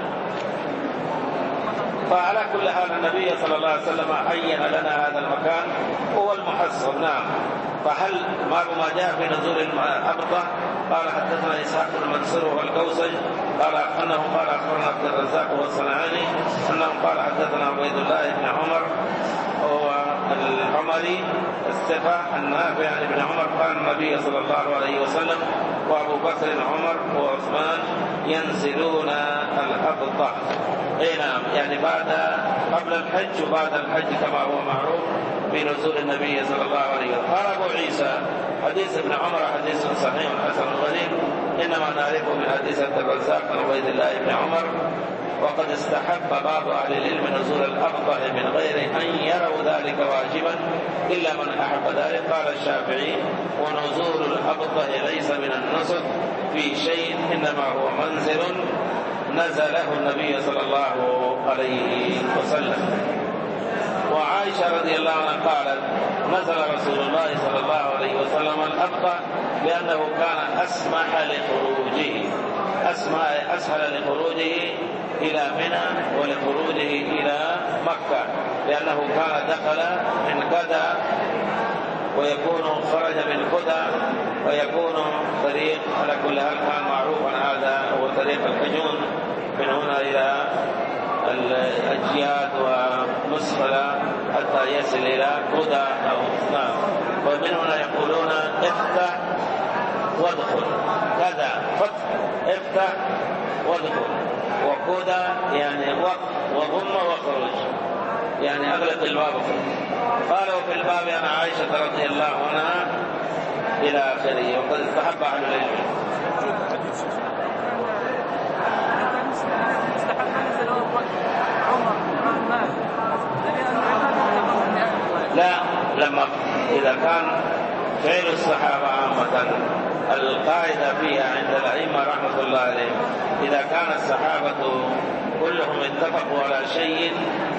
فعلى كل حال النبي صلى الله عليه وسلم عين لنا هذا المكان هو المحصب. نعم. فهل ما جاء في نزول الأبطح؟ قال حدثنا إسحاق بن منصور والكوسج قال أنه قال أخبرنا عبد الرزاق والصنعاني أنه قال حدثنا عبيد الله بن عمر العمري الثقة النافع عن ابن عمر قال النبي صلى الله عليه وسلم وأبو بكر عمر وعثمان ينزلون الأبطح. اي نعم، يعني بعد قبل الحج وبعد الحج كما هو معروف بنزول النبي صلى الله عليه وسلم. قال أبو عيسى حديث ابن عمر حديث صحيح حسن غريب، إنما نعرفه من حديث عبد الرزاق عن عبيد الله بن عمر. وقد استحب بعض أهل العلم نزول الأبطح من غير أن يروا ذلك واجبا إلا من أحب ذلك. قال الشافعي ونزول الأبطح ليس من النسك في شيء، إنما هو منزل نزله النبي صلى الله عليه وسلم. وعائشة رضي الله عنها قالت نزل رسول الله صلى الله عليه وسلم الأبطح لأنه كان أسمح لخروجه أسمح أسهل لخروجه إلى منى ولخروجه إلى مكة، لأنه كان دخل من كذا ويكون خرج من كذا ويكون طريق، على كل حال كان معروفا هذا هو طريق الحجون من هنا إلى الأجياد ومسفلة حتى يصل إلى كذا أو نعم. ومن هنا يقولون افتح وادخل، كذا فتح افتح وادخل، وكذا يعني وقت وضم وخروج، يعني أغلق الباب. قالوا في الباب عن عائشة رضي الله عنها إلى آخره. وقد استحب أهل العلم لا، لما إذا كان فعل الصحابة عامة القاعدة فيها عند الأئمة رحمة الله عليهم، إذا كان الصحابة كلهم اتفقوا على شيء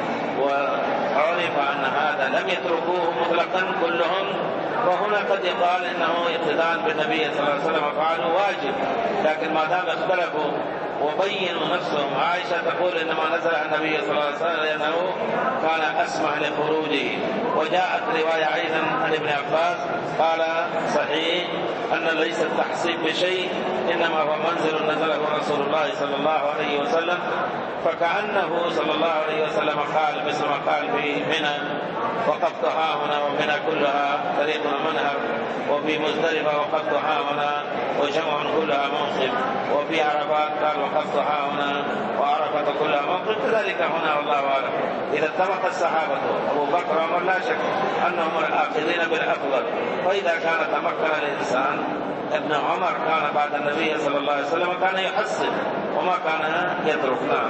وعرف أن هذا لم يتركوه مطلقا كلهم، وهنا قد يقال إنه اقتداء بالنبي صلى الله عليه وسلم فعلوا واجب. لكن ما دام اختلفوا وبينوا نفسهم، عائشة تقول إنما نزل النبي صلى الله عليه وسلم لأنه كان أسمح لخروجه. وجاءت رواية أيضا عن ابن عباس قال صحيح أن ليس التحصيب بشيء، إنما هو منزل نزله رسول الله صلى الله عليه وسلم. فكأنه صلى الله عليه وسلم قال مثل ما قال في منى وقفت ها هنا، ومنى كلها طريق منهر، وفي مزدلفة وقفت ها هنا وجمع كلها موقف، وفي عرفات قال وقفت ها هنا وعرفة كلها موقف. كذلك هنا والله أعلم. إذا اتفق الصحابة أبو بكر وعمر لا شك أنهم الآخذين بالأفضل. فإذا كان تمكن الإنسان، ابن عمر كان بعد النبي صلى الله عليه وسلم كان يحسن وما كان يترك.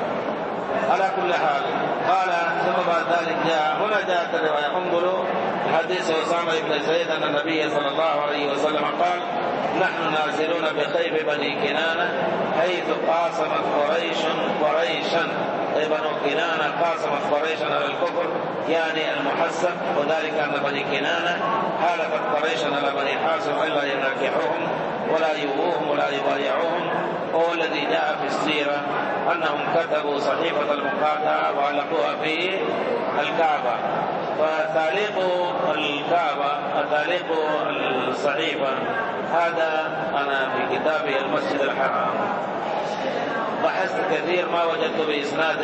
على كل حال قال ثم بعد ذلك جاء هنا جاءت الرواية. انظروا حديث أسامة بن زيد أن النبي صلى الله عليه وسلم قال نحن نازلون بخيف بني كنانة حيث قاسمت قريش قريشا، أي بنو كنانة قاسمت قريشا على الكفر يعني المحسب، وذلك أن بني كنانة حالفت قريشا على بني حاسم إلا يناكحوهم ولا يؤوهم ولا يبايعوهم. هو الذي جاء في السيرة أنهم كتبوا صحيفة المقاطعة وعلقوها في الكعبة. فتعليق الكعبة تعليق الصحيفة هذا أنا في كتابي المسجد الحرام بحثت كثير ما وجدت بإسناد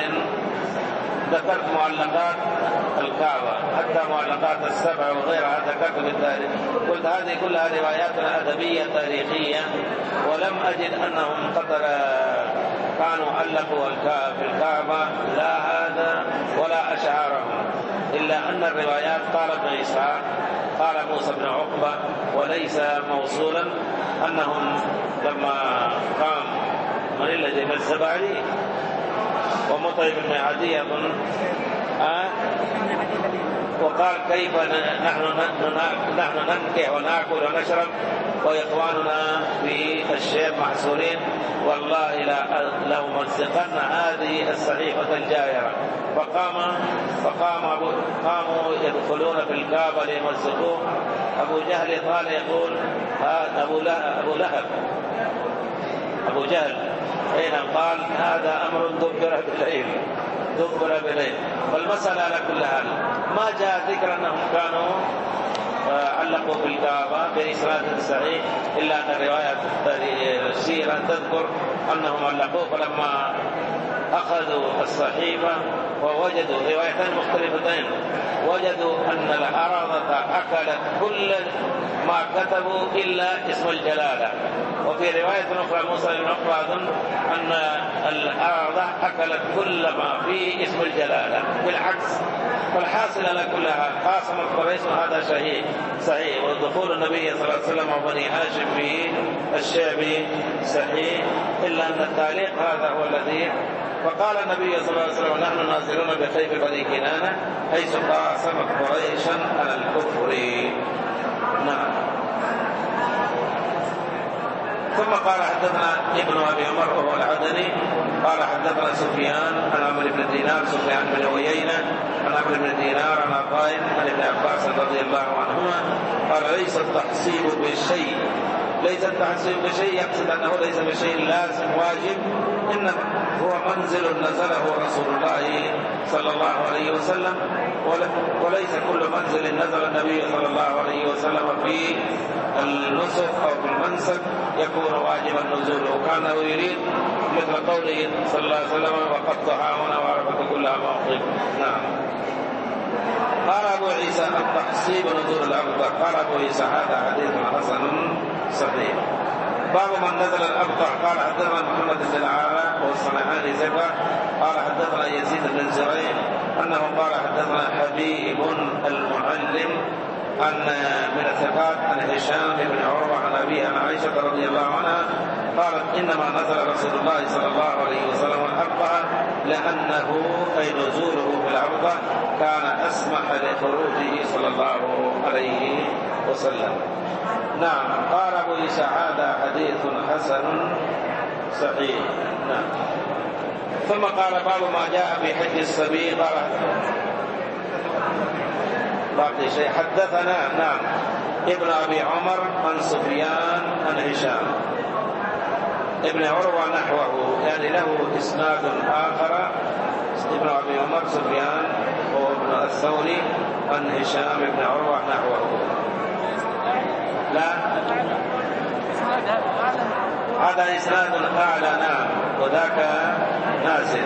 ذكرت معلقات الكعبة حتى معلقات السبع وغيرها ذكرت بالتاريخ. قلت هذه كلها روايات أدبية تاريخية، ولم أجد أنهم قد كانوا علقوا في الكعبة لا هذا ولا أشعارهم، إلا أن الروايات قال ابن إسحاق قال موسى بن عقبة وليس موصولا أنهم لما قام من الذي الزبعري ومطعم بن عدي أظن أه؟ وقال كيف نحن نحن ننكح ونأكل ونشرب وإخواننا في الشيب محصورين، والله لو مزقن هذه الصحيفة الجائرة. فقام فقام أبو قاموا يدخلون في الكعبة ليمزقوه. أبو جهل قال يقول أبو أبو لهب أبو جهل حين قال هذا أمر دبر بالليل دبر بالليل. والمسألة على كل حال ما جاء ذكر أنهم كانوا علقوا في الكعبة بإسناد صحيح، إلا أن الرواية السيرة تذكر أنهم علقوه. فلما أخذوا الصحيفة ووجدوا روايتين مختلفتين، وجدوا أن الأرضة أكلت كل ما كتبوا إلا اسم الجلالة، وفي رواية أخرى موسى بن عقبة أظن أن الأرض أكلت كل ما فيه اسم الجلالة بالعكس. فالحاصل على كلها خاصمت قريش، وهذا صحيح صحيح ودخول النبي صلى الله عليه وسلم وبني هاشم في الشعب صحيح، إلا أن التعليق هذا هو الذي. فقال النبي صلى الله عليه وسلم نحن نازلون بخيف بني كنانة حيث قاسمت قريشا على الكفر. نعم. ثم قال حدثنا ابن أبي عمر وهو العدني قال حدثنا سفيان عن عمرو بن دينار سفيان بن عيينة عن عمرو بن دينار عن عطاء عن ابن عباس رضي الله عنهما قال ليس التحصيل بشيء ليس التحصيل بشيء يقصد أنه ليس بشيء لازم واجب، إنما هو منزل نزله رسول الله صلى الله عليه وسلم، وليس كل منزل نزل النبي صلى الله عليه وسلم في النسك أو في المنسك يكون واجبا نزوله، وكانه يريد مثل قوله صلى الله عليه وسلم وقد طهاهنا وعرفت كلها موقف. نعم. قال أبو عيسى التحصيب نزول الأبطح. قال أبو عيسى هذا حديث حسن صحيح. باب من نزل الأبطح. قال حدثنا محمد بن العلاء والصنعاني ثقة قال حدثنا يزيد بن زريع أنه قال حدثنا حبيب المعلم أن من الثقات عن هشام بن عروة عن أبيه عن عائشة رضي الله عنها قالت إنما نزل رسول الله صلى الله عليه وسلم الأبطح لأنه أي نزوله في الأبطح كان أسمح لخروجه صلى الله عليه وسلم. نعم. قال أبو عيسى هذا حديث حسن صحيح. نعم. ثم قال باب ما جاء في حج الصبي. قال باقي شيء. حدثنا نعم ابن أبي عمر عن سفيان عن هشام ابن عروة نحوه، يعني له إسناد آخر. ابن أبي عمر سفيان وابن الثوري عن هشام بن عروة نحوه. لا هذا إسناد أعلى. نعم. وذاك نازل.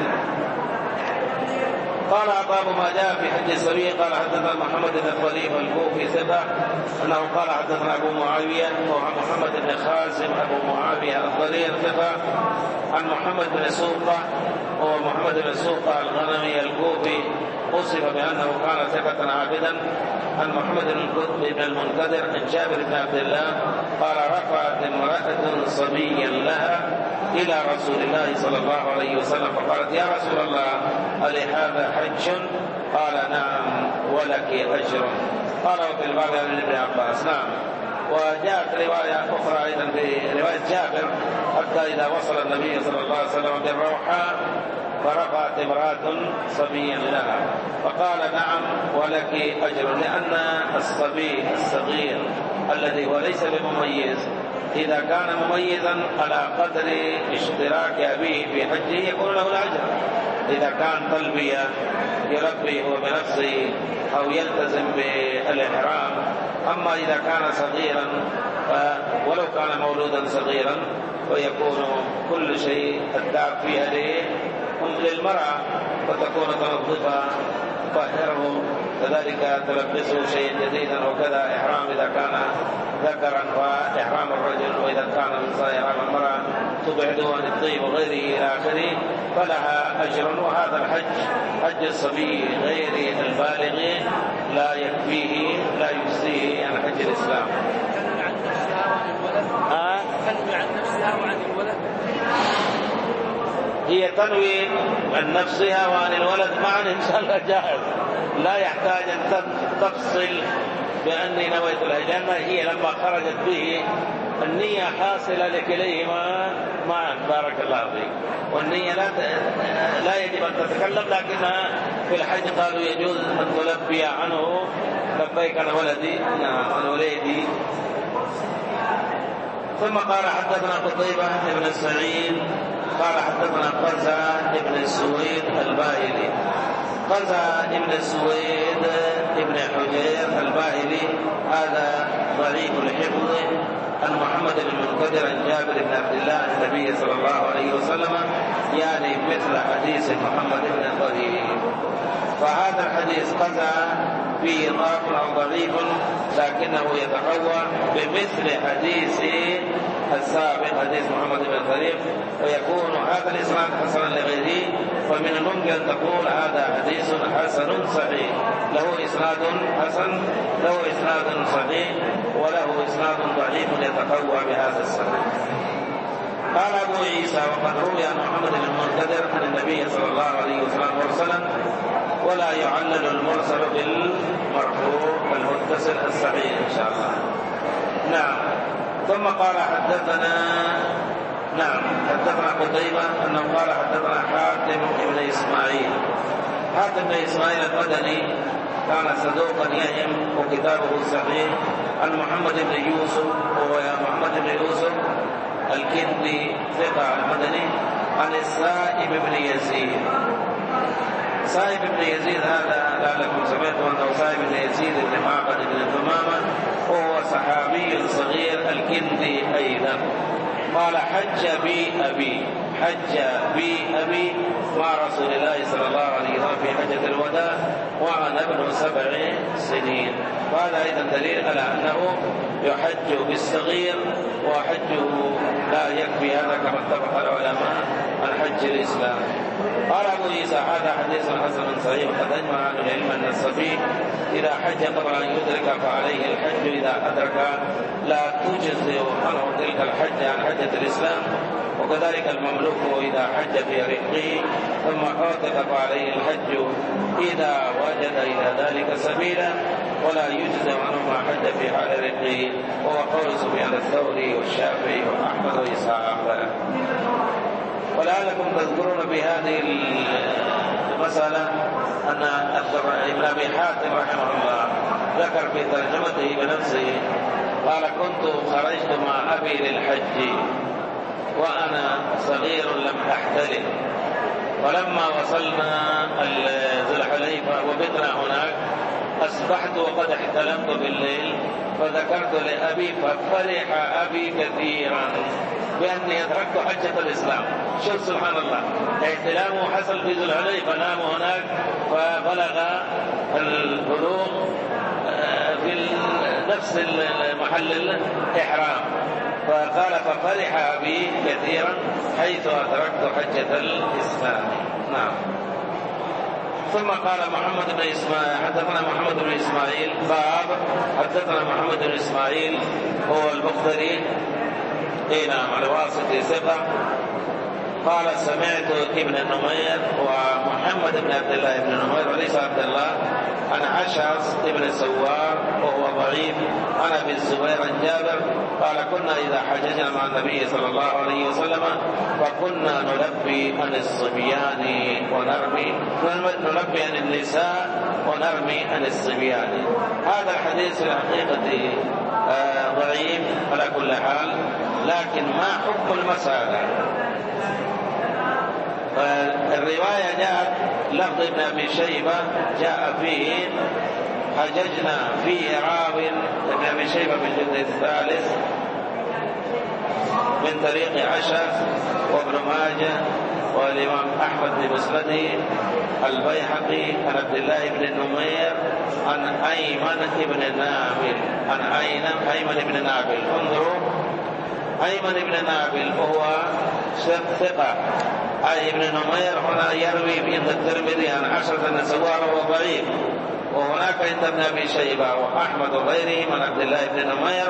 قال باب ما جاء في حج الصبي. قال حدثنا محمد بن خليفة الكوفي ثقة أنه قال حدثنا أبو معاوية ومحمد بن خازم أبو معاوية الضرير ثقة عن محمد بن سوقة ومحمد بن سوقة الغنمي الكوفي وصف بأنه كان ثقة عابدا عن محمد بن المنكدر عن جابر بن عبد الله قال رفعت امرأة صبيا لها إلى رسول الله صلى الله عليه وسلم فقالت يا رسول الله ألي هذا حج؟ قال نعم ولك أجر. قال وفي الباب عن ابن عباس. نعم. وجاءت رواية أخرى أيضا في رواية جابر حتى إذا وصل النبي صلى الله عليه وسلم بالروحاء فرفعت امرأة صبيا لها فقال نعم ولك أجر، لأن الصبي الصغير الذي هو ليس بمميز إذا كان مميزا على قدر اشتراك أبيه في حجه يكون له الأجر. إذا كان تلبية يلبي هو بنفسه أو يلتزم بالإحرام. أما إذا كان صغيرا ولو كان مولودا صغيرا ويكون كل شيء الداب في يده للمرأة فتكون تنظفها تطهره كذلك تلبسه شيء جديدا وكذا إحرام إذا كان ذكرا وإحرام الرجل، وإذا كان النساء إحرام المرأة تبعده عن الطيب وغيره إلى آخره فلها أجر. وهذا الحج حج الصبي غير البالغ لا يكفيه لا يجزيه عن حج الإسلام. آه؟ تنوي عن نفسها وعن الولد. هي تنوي عن نفسها وعن الولد معا إن شاء الله جائز، لا يحتاج أن تفصل بأني نويت الحج، لأن هي لما خرجت به النية حاصلة لكليهما معا. بارك الله فيك. والنية لا لا يجب أن تتكلم، لكنها في الحج قالوا يجوز أن تلبي عنه لبيك عن ولدي عن وليدي. ثم قال حدثنا قتيبة بن سعيد قال حدثنا قزة بن السويد الباهلي. قزة بن السويد سعيد بن حجير الباهلي هذا ضعيف الحفظ، عن محمد بن المنكدر عن جابر بن عبد الله عن النبي صلى الله عليه وسلم، يعني مثل حديث محمد بن الضرير. فهذا الحديث قد فيه ضعف أو ضعيف، لكنه يتقوى بمثل حديث السابق حديث محمد بن الضرير، ويكون هذا الإسناد حسنا لغيره. فمن الممكن أن تقول هذا حديث حسن صحيح، له إسناد حسن، له إسناد صحيح، وله إسناد ضعيف يتقوى بهذا السند. قال أبو عيسى: وقد روي عن محمد بن المنكدر عن النبي صلى الله عليه وسلم مرسلا، ولا يعلل المرسل بالمرفوع المتصل الصحيح إن شاء الله. نعم. ثم قال حدثنا نعم حدثنا قتيبة أنه قال حدثنا حاتم بن إسماعيل. حاتم بن إسماعيل المدني كان صدوقا يهم وكتابه الصحيح، عن محمد بن يوسف، وهو محمد بن يوسف الكندي ثقة المدني، عن السائب بن يزيد. سائب بن يزيد هذا لعلكم سمعتم أنه سائب بن يزيد بن معبد بن ثمامة، وهو صحابي صغير الكندي أيضا. قال: حج بي أبي حج بي أبي مع رسول الله صلى الله عليه وسلم في حجة الوداع وأنا ابن سبع سنين. وهذا أيضا دليل على أنه يحج بالصغير، وحجه لا يكفي هذا كما اتفق العلماء عن حج الإسلام. قال أبو عيسى: هذا حديث حسن صحيح، وقد أجمع أهل العلم أن الصبي إذا حج قبل أن يدرك فعليه الحج، إذا أدرك لا تجزئ عنه تلك الحج عن حجة الإسلام. وكذلك المملوك إذا حج في رقه ثم عاتق فعليه الحج إذا وجد إلى ذلك سبيلا، ولا يجزئ عنه ما حج في حال رقه، وهو قول سفيان الثوري والشافعي وأحمد وإسحاق. ولعلكم تذكرون بهذه المسألة أن ابن أبي حاتم رحمه الله ذكر في ترجمته بنفسه، قال: كنت خرجت مع أبي للحج وأنا صغير لم أحتلم، ولما وصلنا ذو الحليفة وبتنا هناك أصبحت وقد احتلمت بالليل، فذكرت لأبي ففرح أبي كثيرا بأني أدركت حجة الإسلام. شوف سبحان الله، احتلامه حصل في ذو الحليفة، نام هناك فبلغ البلوغ في نفس محل الإحرام، فقال: ففرح أبي كثيرا حيث أدركت حجة الإسلام. نعم. ثم قال محمد بن إسماعيل: حدثنا محمد بن إسماعيل باب حدثنا محمد بن إسماعيل هو البختري إيه نعم على واسطة ثقة. قال: سمعت ابن النمير ومحمد بن عبد الله بن النمير وليس عبد الله عن عشعث ابن سوار وهو ضعيف عن ابي الزبير عن جابر قال: كنا اذا حججنا مع النبي صلى الله عليه وسلم فكنا نلبي عن الصبيان ونرمي نلبي عن النساء ونرمي عن الصبيان. هذا الحديث في الحقيقة ضعيف على كل حال، لكن ما حكم المسألة؟ الرواية جاءت لفظ ابن أبي شيبة جاء فيه: حججنا في راو ابن أبي شيبة في الجزء الثالث من طريق عشر وابن ماجه والإمام أحمد بن مسنده البيهقي عن عبد الله بن النمير عن أيمن بن نابل عن أيمن بن نابل. انظروا، أيمن بن نابل وهو ثقة. أي ابن نمير هنا يروي عند الترمذي عن عشرة بن سوار وهو ضعيف، وهناك عند ابن أبي شيبة وأحمد وغيره من عبد الله بن نمير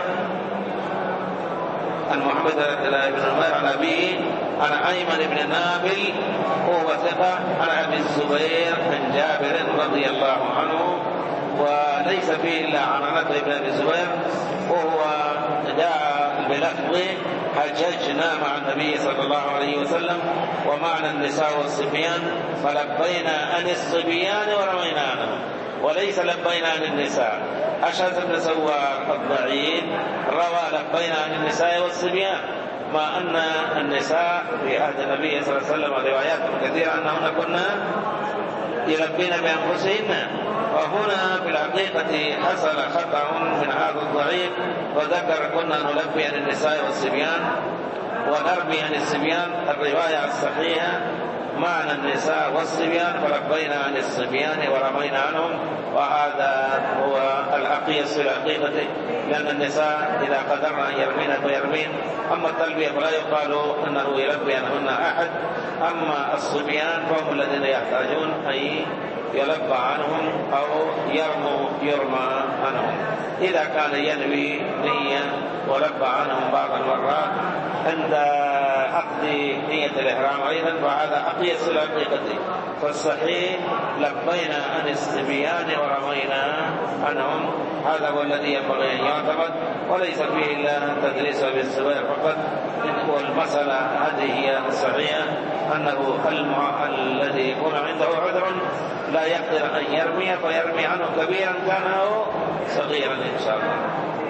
عن محمد بن عبد الله بن نمير عن أبيه عن أيمن بن نابل وهو ثقة عن أبي الزبير عن جابر رضي الله عنه، وليس فيه إلا عنعنة ابن أبي الزبير، وهو جاء بلفظ: حججنا مع النبي صلى الله عليه وسلم ومعنا النساء والصبيان فلبينا عن الصبيان ورمينانا، وليس لبينا عن النساء. أشهد بن سوار الضعيف روى لبينا عن النساء والصبيان، مع أن النساء في عهد النبي صلى الله عليه وسلم روايات كثيرة أنهن كنا يلبين بأنفسهن. وهنا في الحقيقة حصل خطأ من هذا الضعيف، وذكر كنا نلبي عن النساء والصبيان ونرمي عن الصبيان. الرواية الصحيحة معنى النساء والصبيان، فلبينا عن الصبيان ورمينا عنهم، وهذا هو الأقيس في الحقيقة، لأن النساء إذا قدرن أن يرمين فيرمين، أما التلبية فلا يقال أنه يلبي عنهن أحد. أما الصبيان فهم الذين يحتاجون أن يلبى عنهم أو يرموا يرمى عنهم. إذا كان ينوي نية ولبى عنهم بعض المرات عند عقد نية الإحرام أيضا، فهذا أقيس الحقيقة. فالصحيح لبينا عن الصبيان ورمينا عنهم، هذا هو الذي ينبغي أن يعتمد، وليس فيه إلا تدريس بالصغير فقط. والمسألة هذه هي الصحيحة، أنه الذي يكون عنده عذر لا يقدر أن يرمي فيرمي عنه كبيرا كان أو صغيرا إن شاء الله.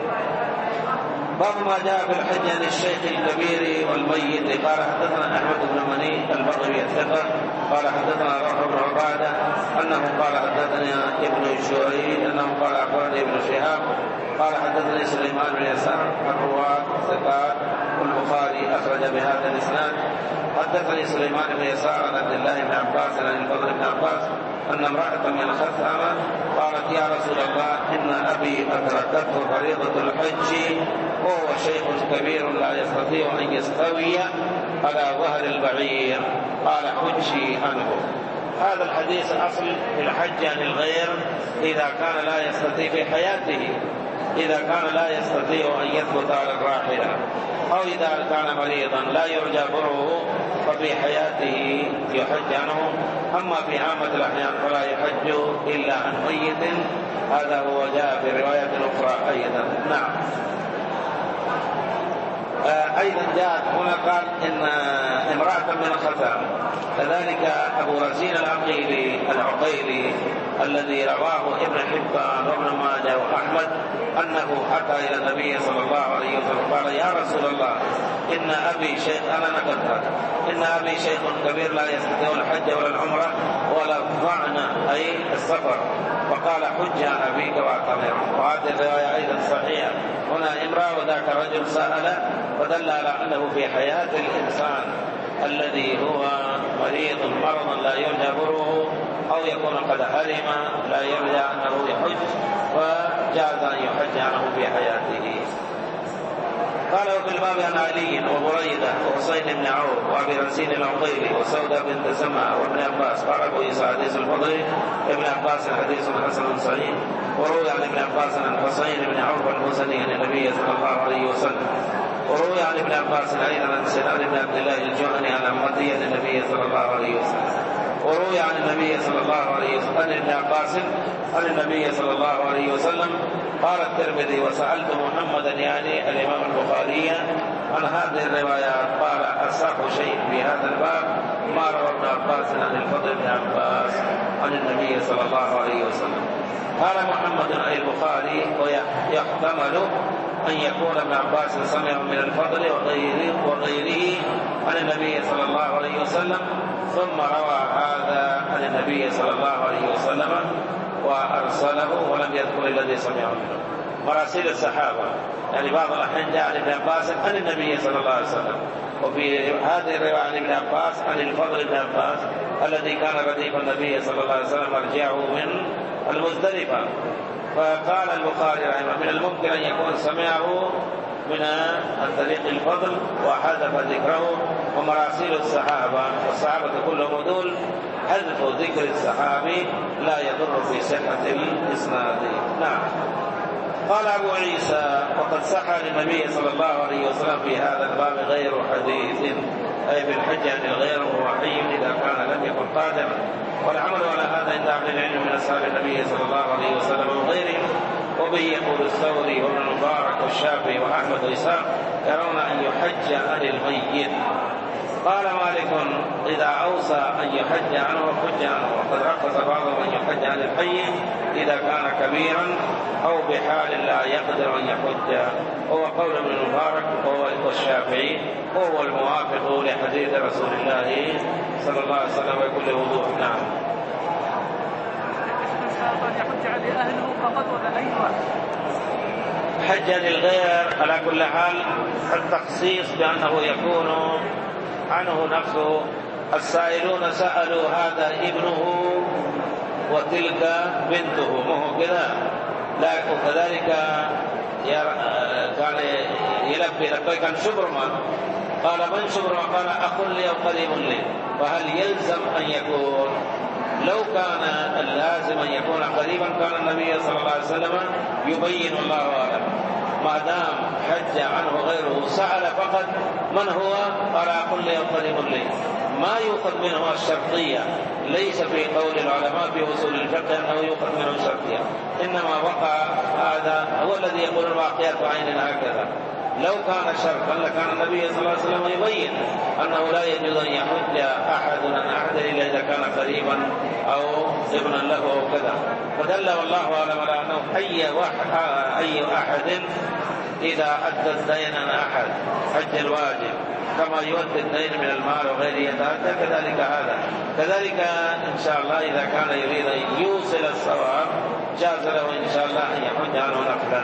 باب ما جاء في الحج عن الشيخ الكبير والميت. قال حدثنا أحمد بن مني البغوي الثقة قال حدثنا روح بن عبادة أنه قال حدثني ابن جريج أنه قال أخبرني ابن شهاب قال حدثني سليمان بن يسار الرواة ثقات والبخاري أخرج بهذا الإسناد. حدثني سليمان بن يسار عن عبد الله بن عباس عن الفضل بن عباس أن امرأة من خثعمة قالت يا رسول الله إن أبي أدركته فريضة الحج وهو شيخ كبير لا يستطيع أن يستوي على ظهر البعير، قال حجي عنه. هذا الحديث أصل في الحج عن الغير إذا كان لا يستطيع في حياته، إذا كان لا يستطيع أن يثبت على الراحلة، أو إذا كان مريضا لا يرجى بره ففي حياته يحج عنه. أما في عامة الأحيان فلا يحج إلا عن ميت، هذا هو جاء في رواية أخرى أيضا. نعم. أيضا جاءت هنا قال إن امرأة من خثعم، كذلك أبو رزين العقيلي العقيلي الذي رواه ابن حبان وابن ماجه وأحمد أنه أتى إلى النبي صلى الله عليه وسلم قال يا رسول الله إن أبي شيخ أنا نقدر إن أبي شيخ كبير لا يستطيع الحج ولا العمرة ولا الظعن أي السفر، فقال حج عن أبيك واعتمر. وهذه الرواية أيضا صحيحة. هنا امرأة وذاك رجل سأل ودل على أنه في حياة الإنسان الذي هو مريض مرضا لا يرجى بره أو يكون قد حرم لا يرجى أنه يحج، فجاز أن يحج عنه في حياته. قال وفي الباب عن علي وبريدة وحسين بن عوف وابي رزين العقيلي وسودة بنت سمع وابن عباس قال ابو عيسى حديث الفضل ابن عباس حديث حسن صحيح. وروي عن ابن عباس عن حسين بن عوف المزني عن النبي صلى الله عليه وسلم. وروي عن ابن عباس ايضا عن سنان بن عبد الله الجهني عن عمته النبي صلى الله عليه وسلم. وروي عن النبي صلى الله عليه وسلم عن ابن عباس عن النبي صلى الله عليه وسلم. قال الترمذي وسألت محمدا يعني الإمام البخاري عن هذه الروايات قال أصح شيء في هذا الباب ما روى ابن عباس عن الفضل بن عباس عن النبي صلى الله عليه وسلم. قال محمد أي البخاري ويحتمل أن يكون ابن عباس سمع من الفضل وغيره, وغيره عن النبي صلى الله عليه وسلم ثم روى هذا عن النبي صلى الله عليه وسلم وأرسله ولم يذكر الذي سمعه منه. مراسيل الصحابة يعني بعض الأحيان جاء عن ابن عباس عن النبي صلى الله عليه وسلم، وفي هذه الرواية عن ابن عباس عن الفضل بن عباس الذي كان رديف النبي صلى الله عليه وسلم مرجعه من المزدلفة. فقال البخاري رحمه من الممكن أن يكون سمعه من الطريق الفضل وحذف ذكره. ومراسيل الصحابة والصحابة كلهم دول حذف ذكر الصحابي لا يضر في صحة الإسناد. نعم. قال أبو عيسى وقد صح للنبي صلى الله عليه وسلم في هذا الباب غير حديث أي بالحج عن الغير وحي إذا كان لم يكن قادما. والعمل على هذا عند أهل العلم من أصحاب النبي صلى الله عليه وسلم وغيرهم. وبه يقول الثوري وابن المبارك والشافعي وأحمد وإسحاق يرون أن يحج عن الميت. قال مالك إذا أوصى أن يحج عنه حج عنه، وقد رخص بعضهم أن يحج عن الحي إذا كان كبيرا أو بحال لا يقدر أن يحج. هو قول ابن المبارك والشافعي وهو الموافق لحديث رسول الله صلى الله عليه وسلم وكل وضوح. نعم. يشترط أن يحج عليه أهله فقط ولا أي واحد؟ حج للغير على كل حال. التخصيص بأنه يكون عنه نفسه. السائلون سألوا هذا ابنه وتلك بنته، مو كذا؟ لا، وكذلك كان يلبي لبيك عن شبرمة، قال من شبرمة؟ قال أخ لي أو قريب لي. فهل يلزم أن يكون؟ لو كان اللازم أن يكون قريبا كان النبي صلى الله عليه وسلم يبين، الله أعلم. ما دام حج عنه غيره سأل فقط من هو؟ قال أخ لي أو قريب لي. ما يؤخذ منه الشرطية، ليس في قول العلماء في أصول الفقه أنه يؤخذ منه الشرطية، إنما وقع هذا هو الذي يقول الواقعات عين هكذا. لو كان شرطا لكان النبي صلى الله عليه وسلم يبين أنه لا يجوز أن يحج أحد عن أحد إلا إذا كان قريبا أو ابنا له أو كذا. فدل والله أعلم على أنه أي أي أحد إذا أدى الدين عن أحد حج الواجب كما يؤدي الدين من المال وغيره يتأدى، كذلك هذا. كذلك إن شاء الله إذا كان يريد أن يوصل الصواب جاز له إن شاء الله أن يحج عنه نفلا.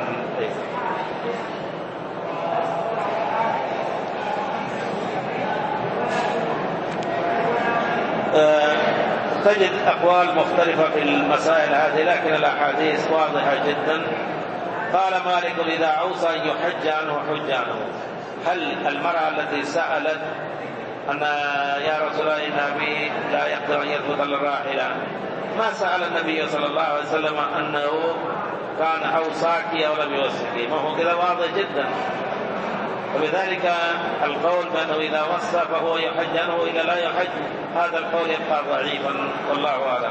أه تجد أقوال مختلفة في المسائل هذه، لكن الأحاديث واضحة جدا. قال مالك إذا أوصى أن يحج عنه حج عنه. هل المرأة التي سألت أن يا رسول الله إن أبي لا يقدر أن يربط الراحلة، ما سأل النبي صلى الله عليه وسلم أنه كان أوصاك أو لم يوصك؟ ما هو كذا واضح جدا. وبذلك القول بأنه إذا وصى فهو يحج عنه وإذا لا يحج، هذا القول يبقى ضعيفا والله أعلم.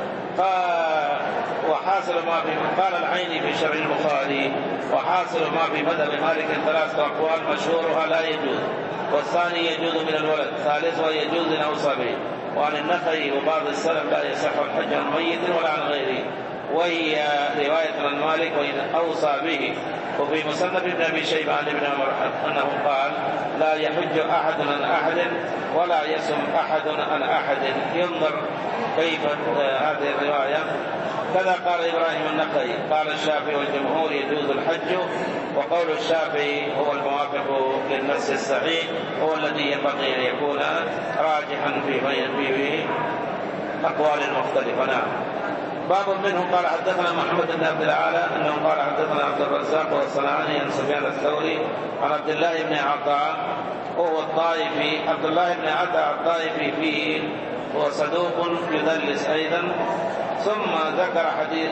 وحاصل ما في قال العيني في شرح البخاري وحاصل ما في مذهب مالك ثلاثة أقوال مشهورها لا يجوز، والثاني يجوز من الولد، ثالثها يجوز إن أوصى به. وعن النخعي وبعض السلف لا يصح الحج عن ميت ولا عن غيره، وهي رواية عن مالك وإن أوصى به. وفي مسند ابن أبي شيبة عن ابن عمر أنه قال لا يحج أحد عن أحد ولا يسم أحد عن أحد. ينظر كيف هذه الرواية. كذا قال إبراهيم النخعي. قال الشافعي والجمهور يجوز الحج، وقول الشافعي هو الموافق للنص الصحيح، هو الذي ينبغي أن يكون راجحا في في أقوال مختلفة. نعم. باب منه قال حدثنا محمد بن عبد الأعلى أنه قال حدثنا عبد الرزاق والصنعاني عن سفيان الثوري عن عبد الله بن عطاء وهو الطائفي. عبد الله بن عطاء الطائفي فيه هو صدوق يدلس أيضا. ثم ذكر حديث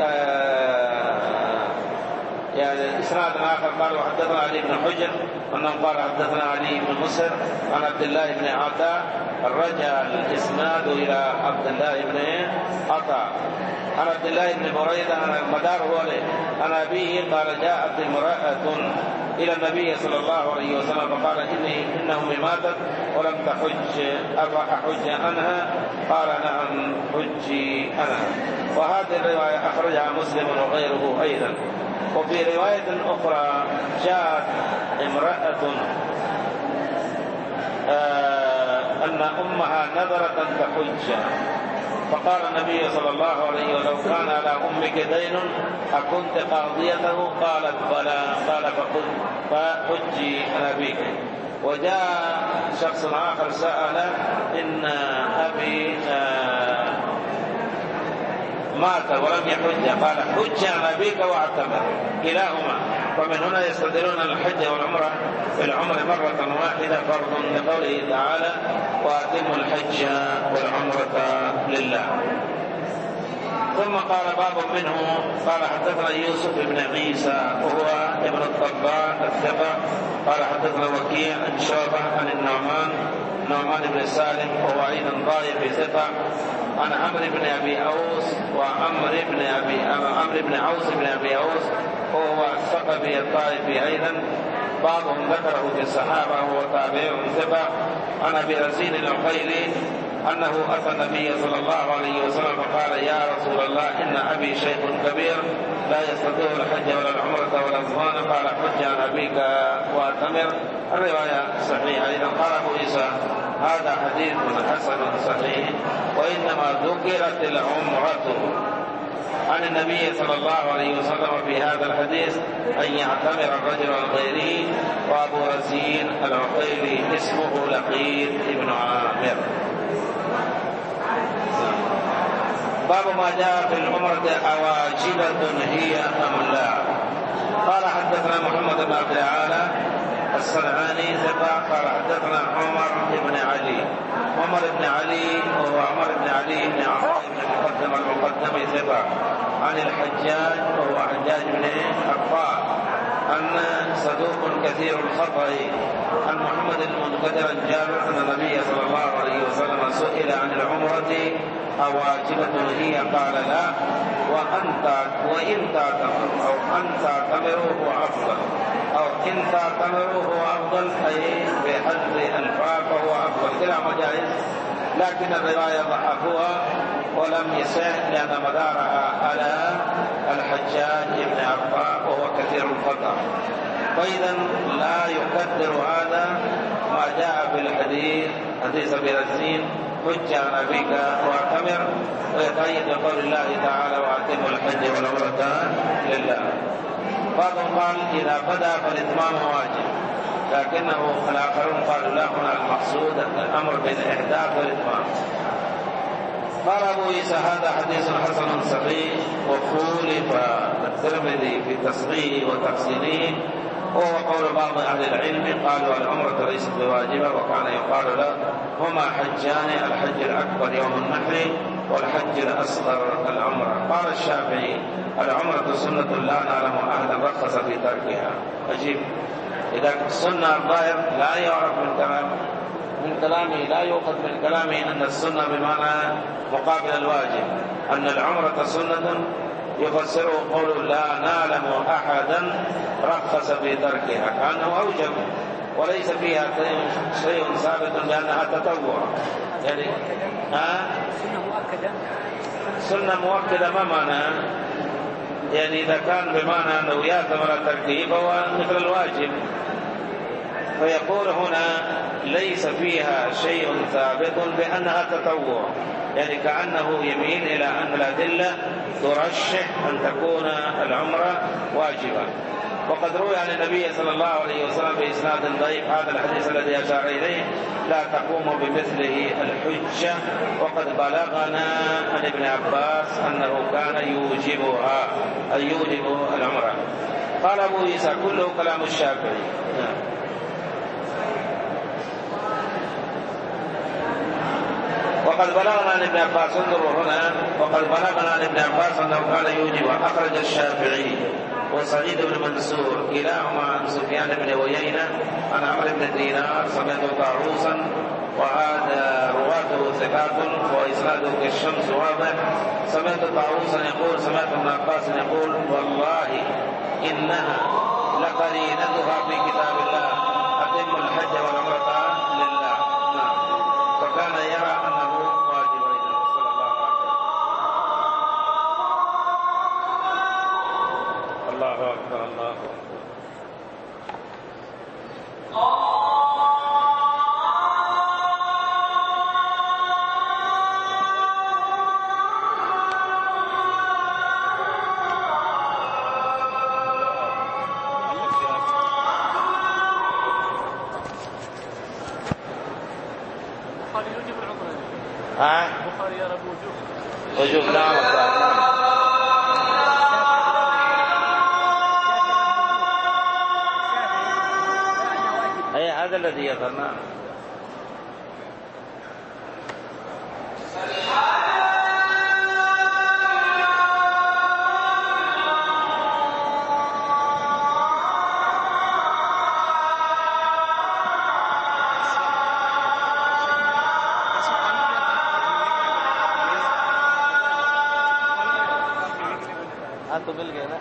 يعني إسناد آخر قال وحدثنا علي بن حجر أنه قال حدثنا علي بن مسر عن عبد الله بن عطاء. رجع الإسناد إلى عبد الله بن عطاء عن عبد الله بن بريدة عن المدار هو له عن أبيه قال جاءت امرأة إلى النبي صلى الله عليه وسلم فقال إني إن أمي ماتت ولم تحج أفأحج عنها؟ قال نعم حجي أنا. وهذه الرواية أخرجها مسلم وغيره أيضا. وفي رواية أخرى جاءت امرأة آه أن أمها نذرت أن تحج، فقال النبي صلى الله عليه وسلم لو كان على أمك دين أكنت قاضيته؟ قالت بلى. قال فحجي أنا بك. وجاء شخص آخر سأل إن أبي آه مات ولم يحج، قال حج عن أبيك واعتمر كلاهما. ومن هنا يستدلون الحج والعمرة في العمر مرة واحدة فرض لقوله تعالى وأتموا الحج والعمرة لله. ثم قال باب منه قال حدثنا يوسف بن عيسى وهو ابن الطباع الثقة قال حدثنا وكيع عن شعبة عن النعمان نعمان بن سالم وهو أيضا ضايف ثقة عن عمرو بن أبي أوس وعمرو بن أبي عمرو بن عوس بن أبي أوس وهو الثقفي الطائفي أيضا. بعضهم ذكره في الصحابة وهو تابع ثقة. عن أبي رزين العقيلي أنه أتى النبي صلى الله عليه وسلم فقال يا رسول الله إن أبي شيخ كبير لا يستطيع الحج ولا العمرة ولا الظان، قال حج عن أبيك وأتمر. الرواية صحيحة. إذا قال أبو عيسى هذا حديث حسن صحيح، وإنما ذكرت العمرة عن النبي صلى الله عليه وسلم في هذا الحديث أن يعتمر الرجل عن غيره. وأبو رزين العقيلي اسمه لقيط بن عامر. باب ما جاء في العمرة أواجبة هي أم لا. قال حدثنا محمد بن عبد العالى الصنعاني ثقة قال حدثنا عمر بن علي عمر بن علي وهو عمر بن علي بن عاصم بن المقدم المقدم ثقة عن الحجاج وهو حجاج بن عفان أن صدوق كثير الخطأ عن محمد المنكدر الجابر أن النبي صلى الله عليه وسلم سئل عن العمرة أواجبة هي قال لا وأنت وإن تعتمر أو أن تعتمروا هو أفضل أو إن تعتمروا هو أفضل أي بحذف أنفاق فهو أفضل كلاهما جائز لكن الرواية ضعفوها ولم يصح لأن مدارها على الحجاج بن عفان وهو كثير الخطأ. فإذا لا يقدر هذا ما جاء في الحديث حديث أبي رزين حج عن أبيك واعتمر ويتأيد بقول الله تعالى وأتموا الحج والعمرة لله. بعضهم قال إذا بدا فالإتمام واجب لكنه الآخرون قالوا لا هنا المقصود الأمر بالإحداث والإتمام. قال أبو عيسى هذا حديث حسن صحيح وخولف الترمذي في تصحيحه وتحسينه وهو قول بعض أهل العلم قالوا العمرة ليست بواجبة وكان يقال له هما حجان الحج الأكبر يوم النحر والحج الأصغر العمرة. قال الشافعي العمرة سنة لا نعلم أحدا رخص في تركها. عجيب إذا السنة الظاهر لا يعرف من كلام من كلامه لا يؤخذ من كلامه أن السنة بمعنى مقابل الواجب أن العمرة سنة يفسره قول لا نعلم أحدا رخص في تركها كأنه أوجب وليس فيها شيء ثابت بأنها تطوع يعني ها سنة مؤكدة ما معنى يعني إذا كان بمعنى أنه يأثم على تركه فهو مثل الواجب. فيقول هنا ليس فيها شيء ثابت بأنها تطوع يعني كأنه يميل إلى أن الأدلة ترشح أن تكون العمرة واجبة. وقد روي عن النبي صلى الله عليه وسلم بإسناد ضعيف هذا الحديث الذي أشار إليه لا تقوم بمثله الحجة. وقد بلغنا عن ابن عباس أنه كان يوجبها أي يوجب العمرة. قال أبو عيسى كله كلام الشافعي. وقد بلغنا عن ابن عباس انظروا هنا وقد بلغنا عن ابن عباس أنه كان يوجب. أخرج الشافعي وسعيد بن منصور كلاهما عن سفيان بن عيينة عن عمرو بن دينار سمعت طاووسا وهذا رواته ثقات وإسناده كالشمس واضح. سمعت طاووسا يقول سمعت ابن عباس يقول والله إنها لقرينتها في كتاب الله أتم الحج والعمرة لله. نعم. فكان يرى أنه واجب. صلى الله عليه وسلم. الله أكبر الله أكبر. ها؟ البخاري يرى بوجوب. وجوب نعم. أي هذا الذي يظهرنا. तो मिल गया ना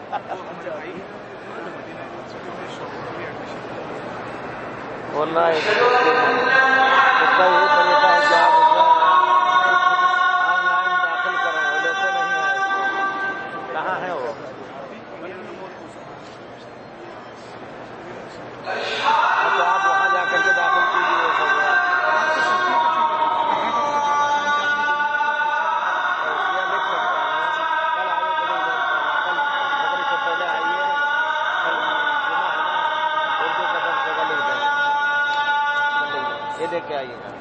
वरना इसका ये तरीका है कि आप उसमें ऑनलाइन दाखिल करें लेते नहीं है। कहाँ है वो तो आप वहाँ जाकर के दाखिल कीजिए। लिख सकते हैं कल يدك يا أيها.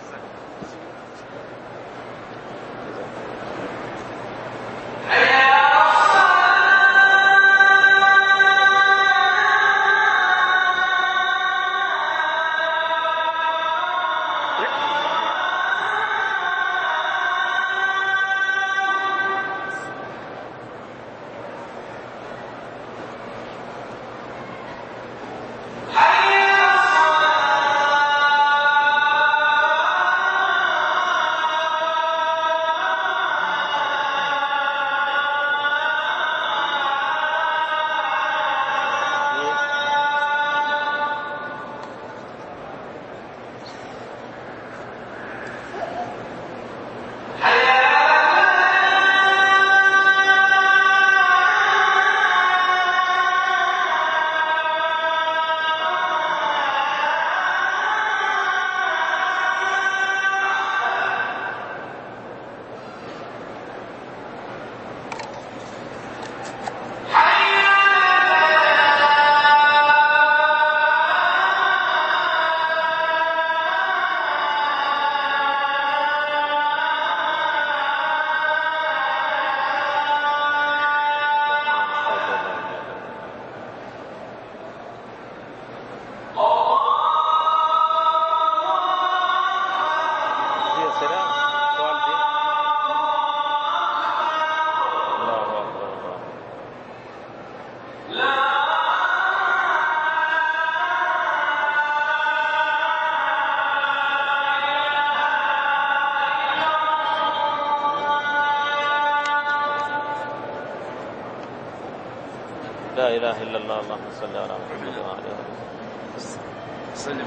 لا إله إلا الله. اللهم صل على محمد وعلى آله وسلم.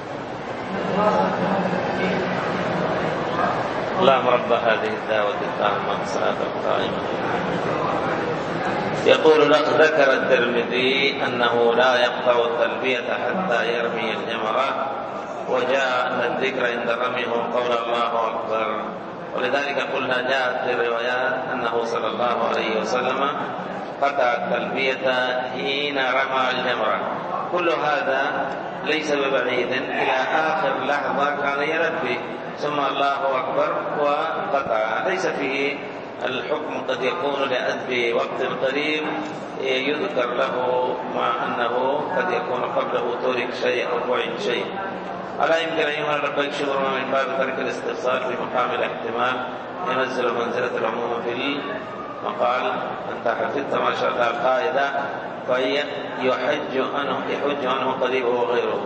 اللهم رب هذه الدعوة التامة والصلاة القائمة. يقول ذكر الترمذي أنه لا يقطع التلبية حتى يرمي الجمرة، وجاء أن الذكر عند الرمي هو قول الله أكبر، ولذلك قلنا جاءت في الروايات أنه صلى الله عليه وسلم قطع التلبية حين رمى الجمرة. كل هذا ليس ببعيد، إلى آخر لحظة كان يلبي ثم الله أكبر وقطع. ليس فيه الحكم، قد يكون لأدب وقت قريب يذكر له مع أنه قد يكون قبله ترك شيء أو فعل شيء. ألا يمكن أن يمر لبيك شهر من باب ترك الاستفسار في مقام الاحتمال ينزل منزلة العموم في المقال. أنت حفظت ما شاء الله القاعدة، فهي يحج عنه يحج عنه قريبه وغيره.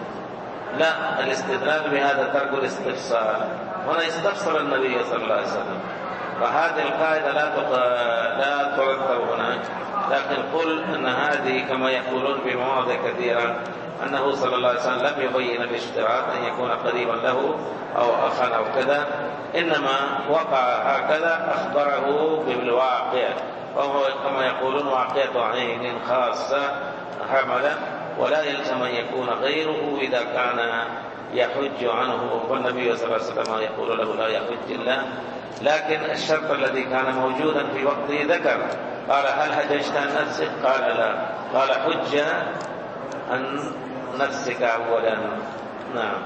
لا، الاستدلال بهذا ترك الاستفسار. هنا استفسر النبي صلى الله عليه وسلم، فهذه القاعدة لا لا ترتب هناك، لكن قل أن هذه كما يقولون في مواضع كثيرة أنه صلى الله عليه وسلم لم يبين الاشتراط أن يكون قريبا له أو أخا أو كذا، إنما وقع هكذا أخبره بالواقع، وهو كما يقولون واقعة عين خاصة حملا، ولا يلزم أن يكون غيره إذا كان يحج عنه، والنبي صلى الله عليه وسلم يقول له لا يحج إلا. لكن الشرط الذي كان موجودا في وقته ذكر، قال هل حججت عن نفسك؟ قال لا. قال حج عن نفسك أولا. نعم.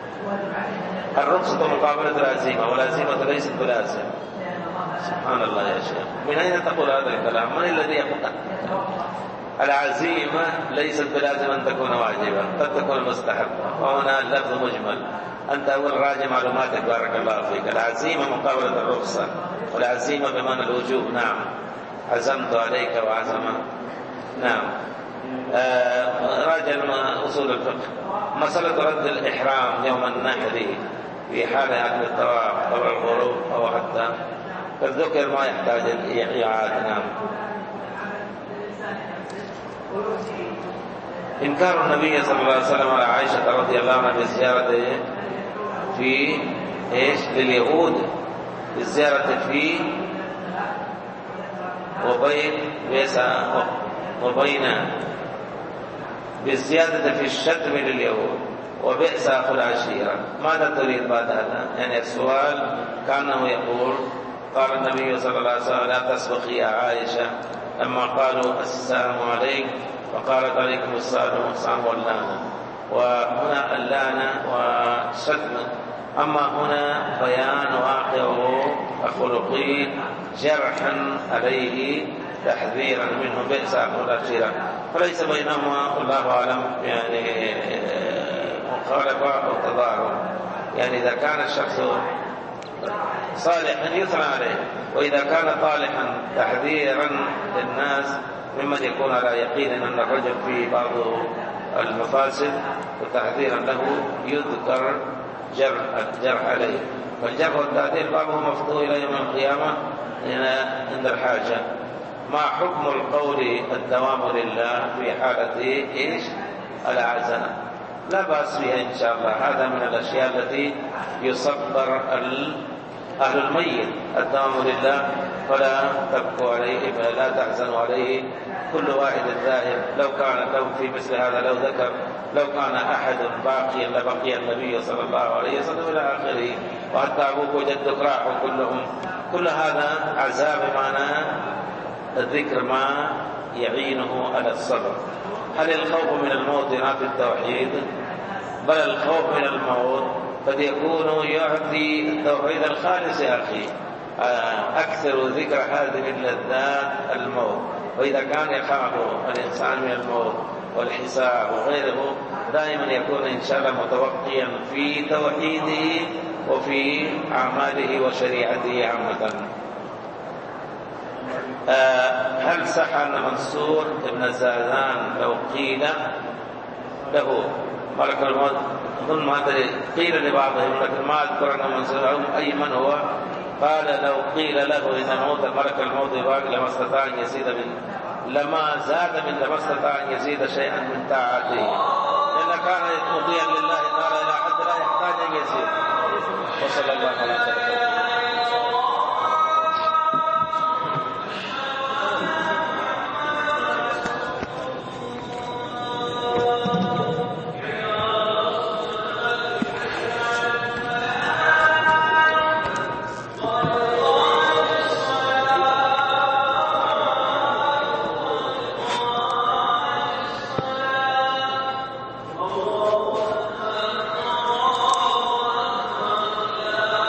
الرخصة مقابلة العزيمة، والعزيمة ليست بلازم. سبحان الله يا شيخ، من أين تقول هذا الكلام؟ من الذي يقول؟ العزيمة ليست بلازم أن تكون واجبة، قد تكون مستحبة، وهنا اللفظ مجمل. أنت أول راجع معلوماتك بارك الله فيك. العزيمة مقابلة الرخصة، والعزيمة بمعنى الوجوب. نعم، عزمت عليك وعزم. نعم. آه راجع أصول الفقه. مسألة رد الإحرام يوم النحر في حال عدم الطواف قبل الغروب أو حتى فالذكر ما يحتاج إعادة. نعم. إنكار النبي صلى الله عليه وسلم على عائشة رضي الله عنها بالزيارة في إيش لليهود، بالزيارة في وبين بيسا وبين بالزيادة في الشتم لليهود وبئس أخو العشيرة. ماذا تريد بعد هذا؟ يعني السؤال كأنه يقول قال النبي صلى الله عليه وسلم لا تسبقي يا عائشة لما قالوا السلام عليك وقالت عليكم السلام واللعنة. وهنا اللعنة شتم. أما هنا بيان واقعه الخلقي جرحا عليه تحذيرا منه بئس الأخيرة، فليس بينهما والله أعلم يعني مخالفة أو تضارب. يعني إذا كان الشخص صالحا يثنى عليه، وإذا كان طالحا تحذيرا للناس ممن يكون على يقين أن الرجل فيه بعض المفاسد وتحذيرا له يذكر جرح, الجرح عليه. فالجرح والتعديل بعضه مفضول إلى يوم القيامة عند الحاجة. ما حكم القول الدوام لله في حالة إيش العزنة؟ لا بأس بها إن شاء الله. هذا من الأشياء التي يصبر أهل الميت الدوام لله، فلا تبكوا عليه، فلا تحزنوا عليه. كل واحد ذاهب. لو كان لو في مثل هذا لو ذكر لو كان أحد باقيا لبقي النبي صلى الله عليه وسلم إلى آخره، وحتى أبوك وجدك راحوا كلهم. كل هذا عذاب معناه الذكر ما يعينه على الصبر. هل الخوف من الموت ينافي التوحيد؟ بل الخوف من الموت قد يكون يعطي التوحيد الخالص يا أخي. أكثر ذكر هذه اللذات الموت، وإذا كان يخاف الإنسان من الموت والحساب وغيره دائما يكون إن شاء الله متوقيا في توحيده وفي أعماله وشريعته عامة. هل صح أن منصور بن زازان لو قيل له ملك الموت، أظن ما أدري، قيل لبعضهم لكن ما أذكر أن منصور أي من هو، قال لو قيل له إن موت ملك الموت باقي لما استطاع أن يزيد من لما زاد من لما استطاع أن يزيد شيئا من طاعته، لأن كان مطيعا لله تعالى إلى حد لا يحتاج أن يزيد. وصلى الله على خير.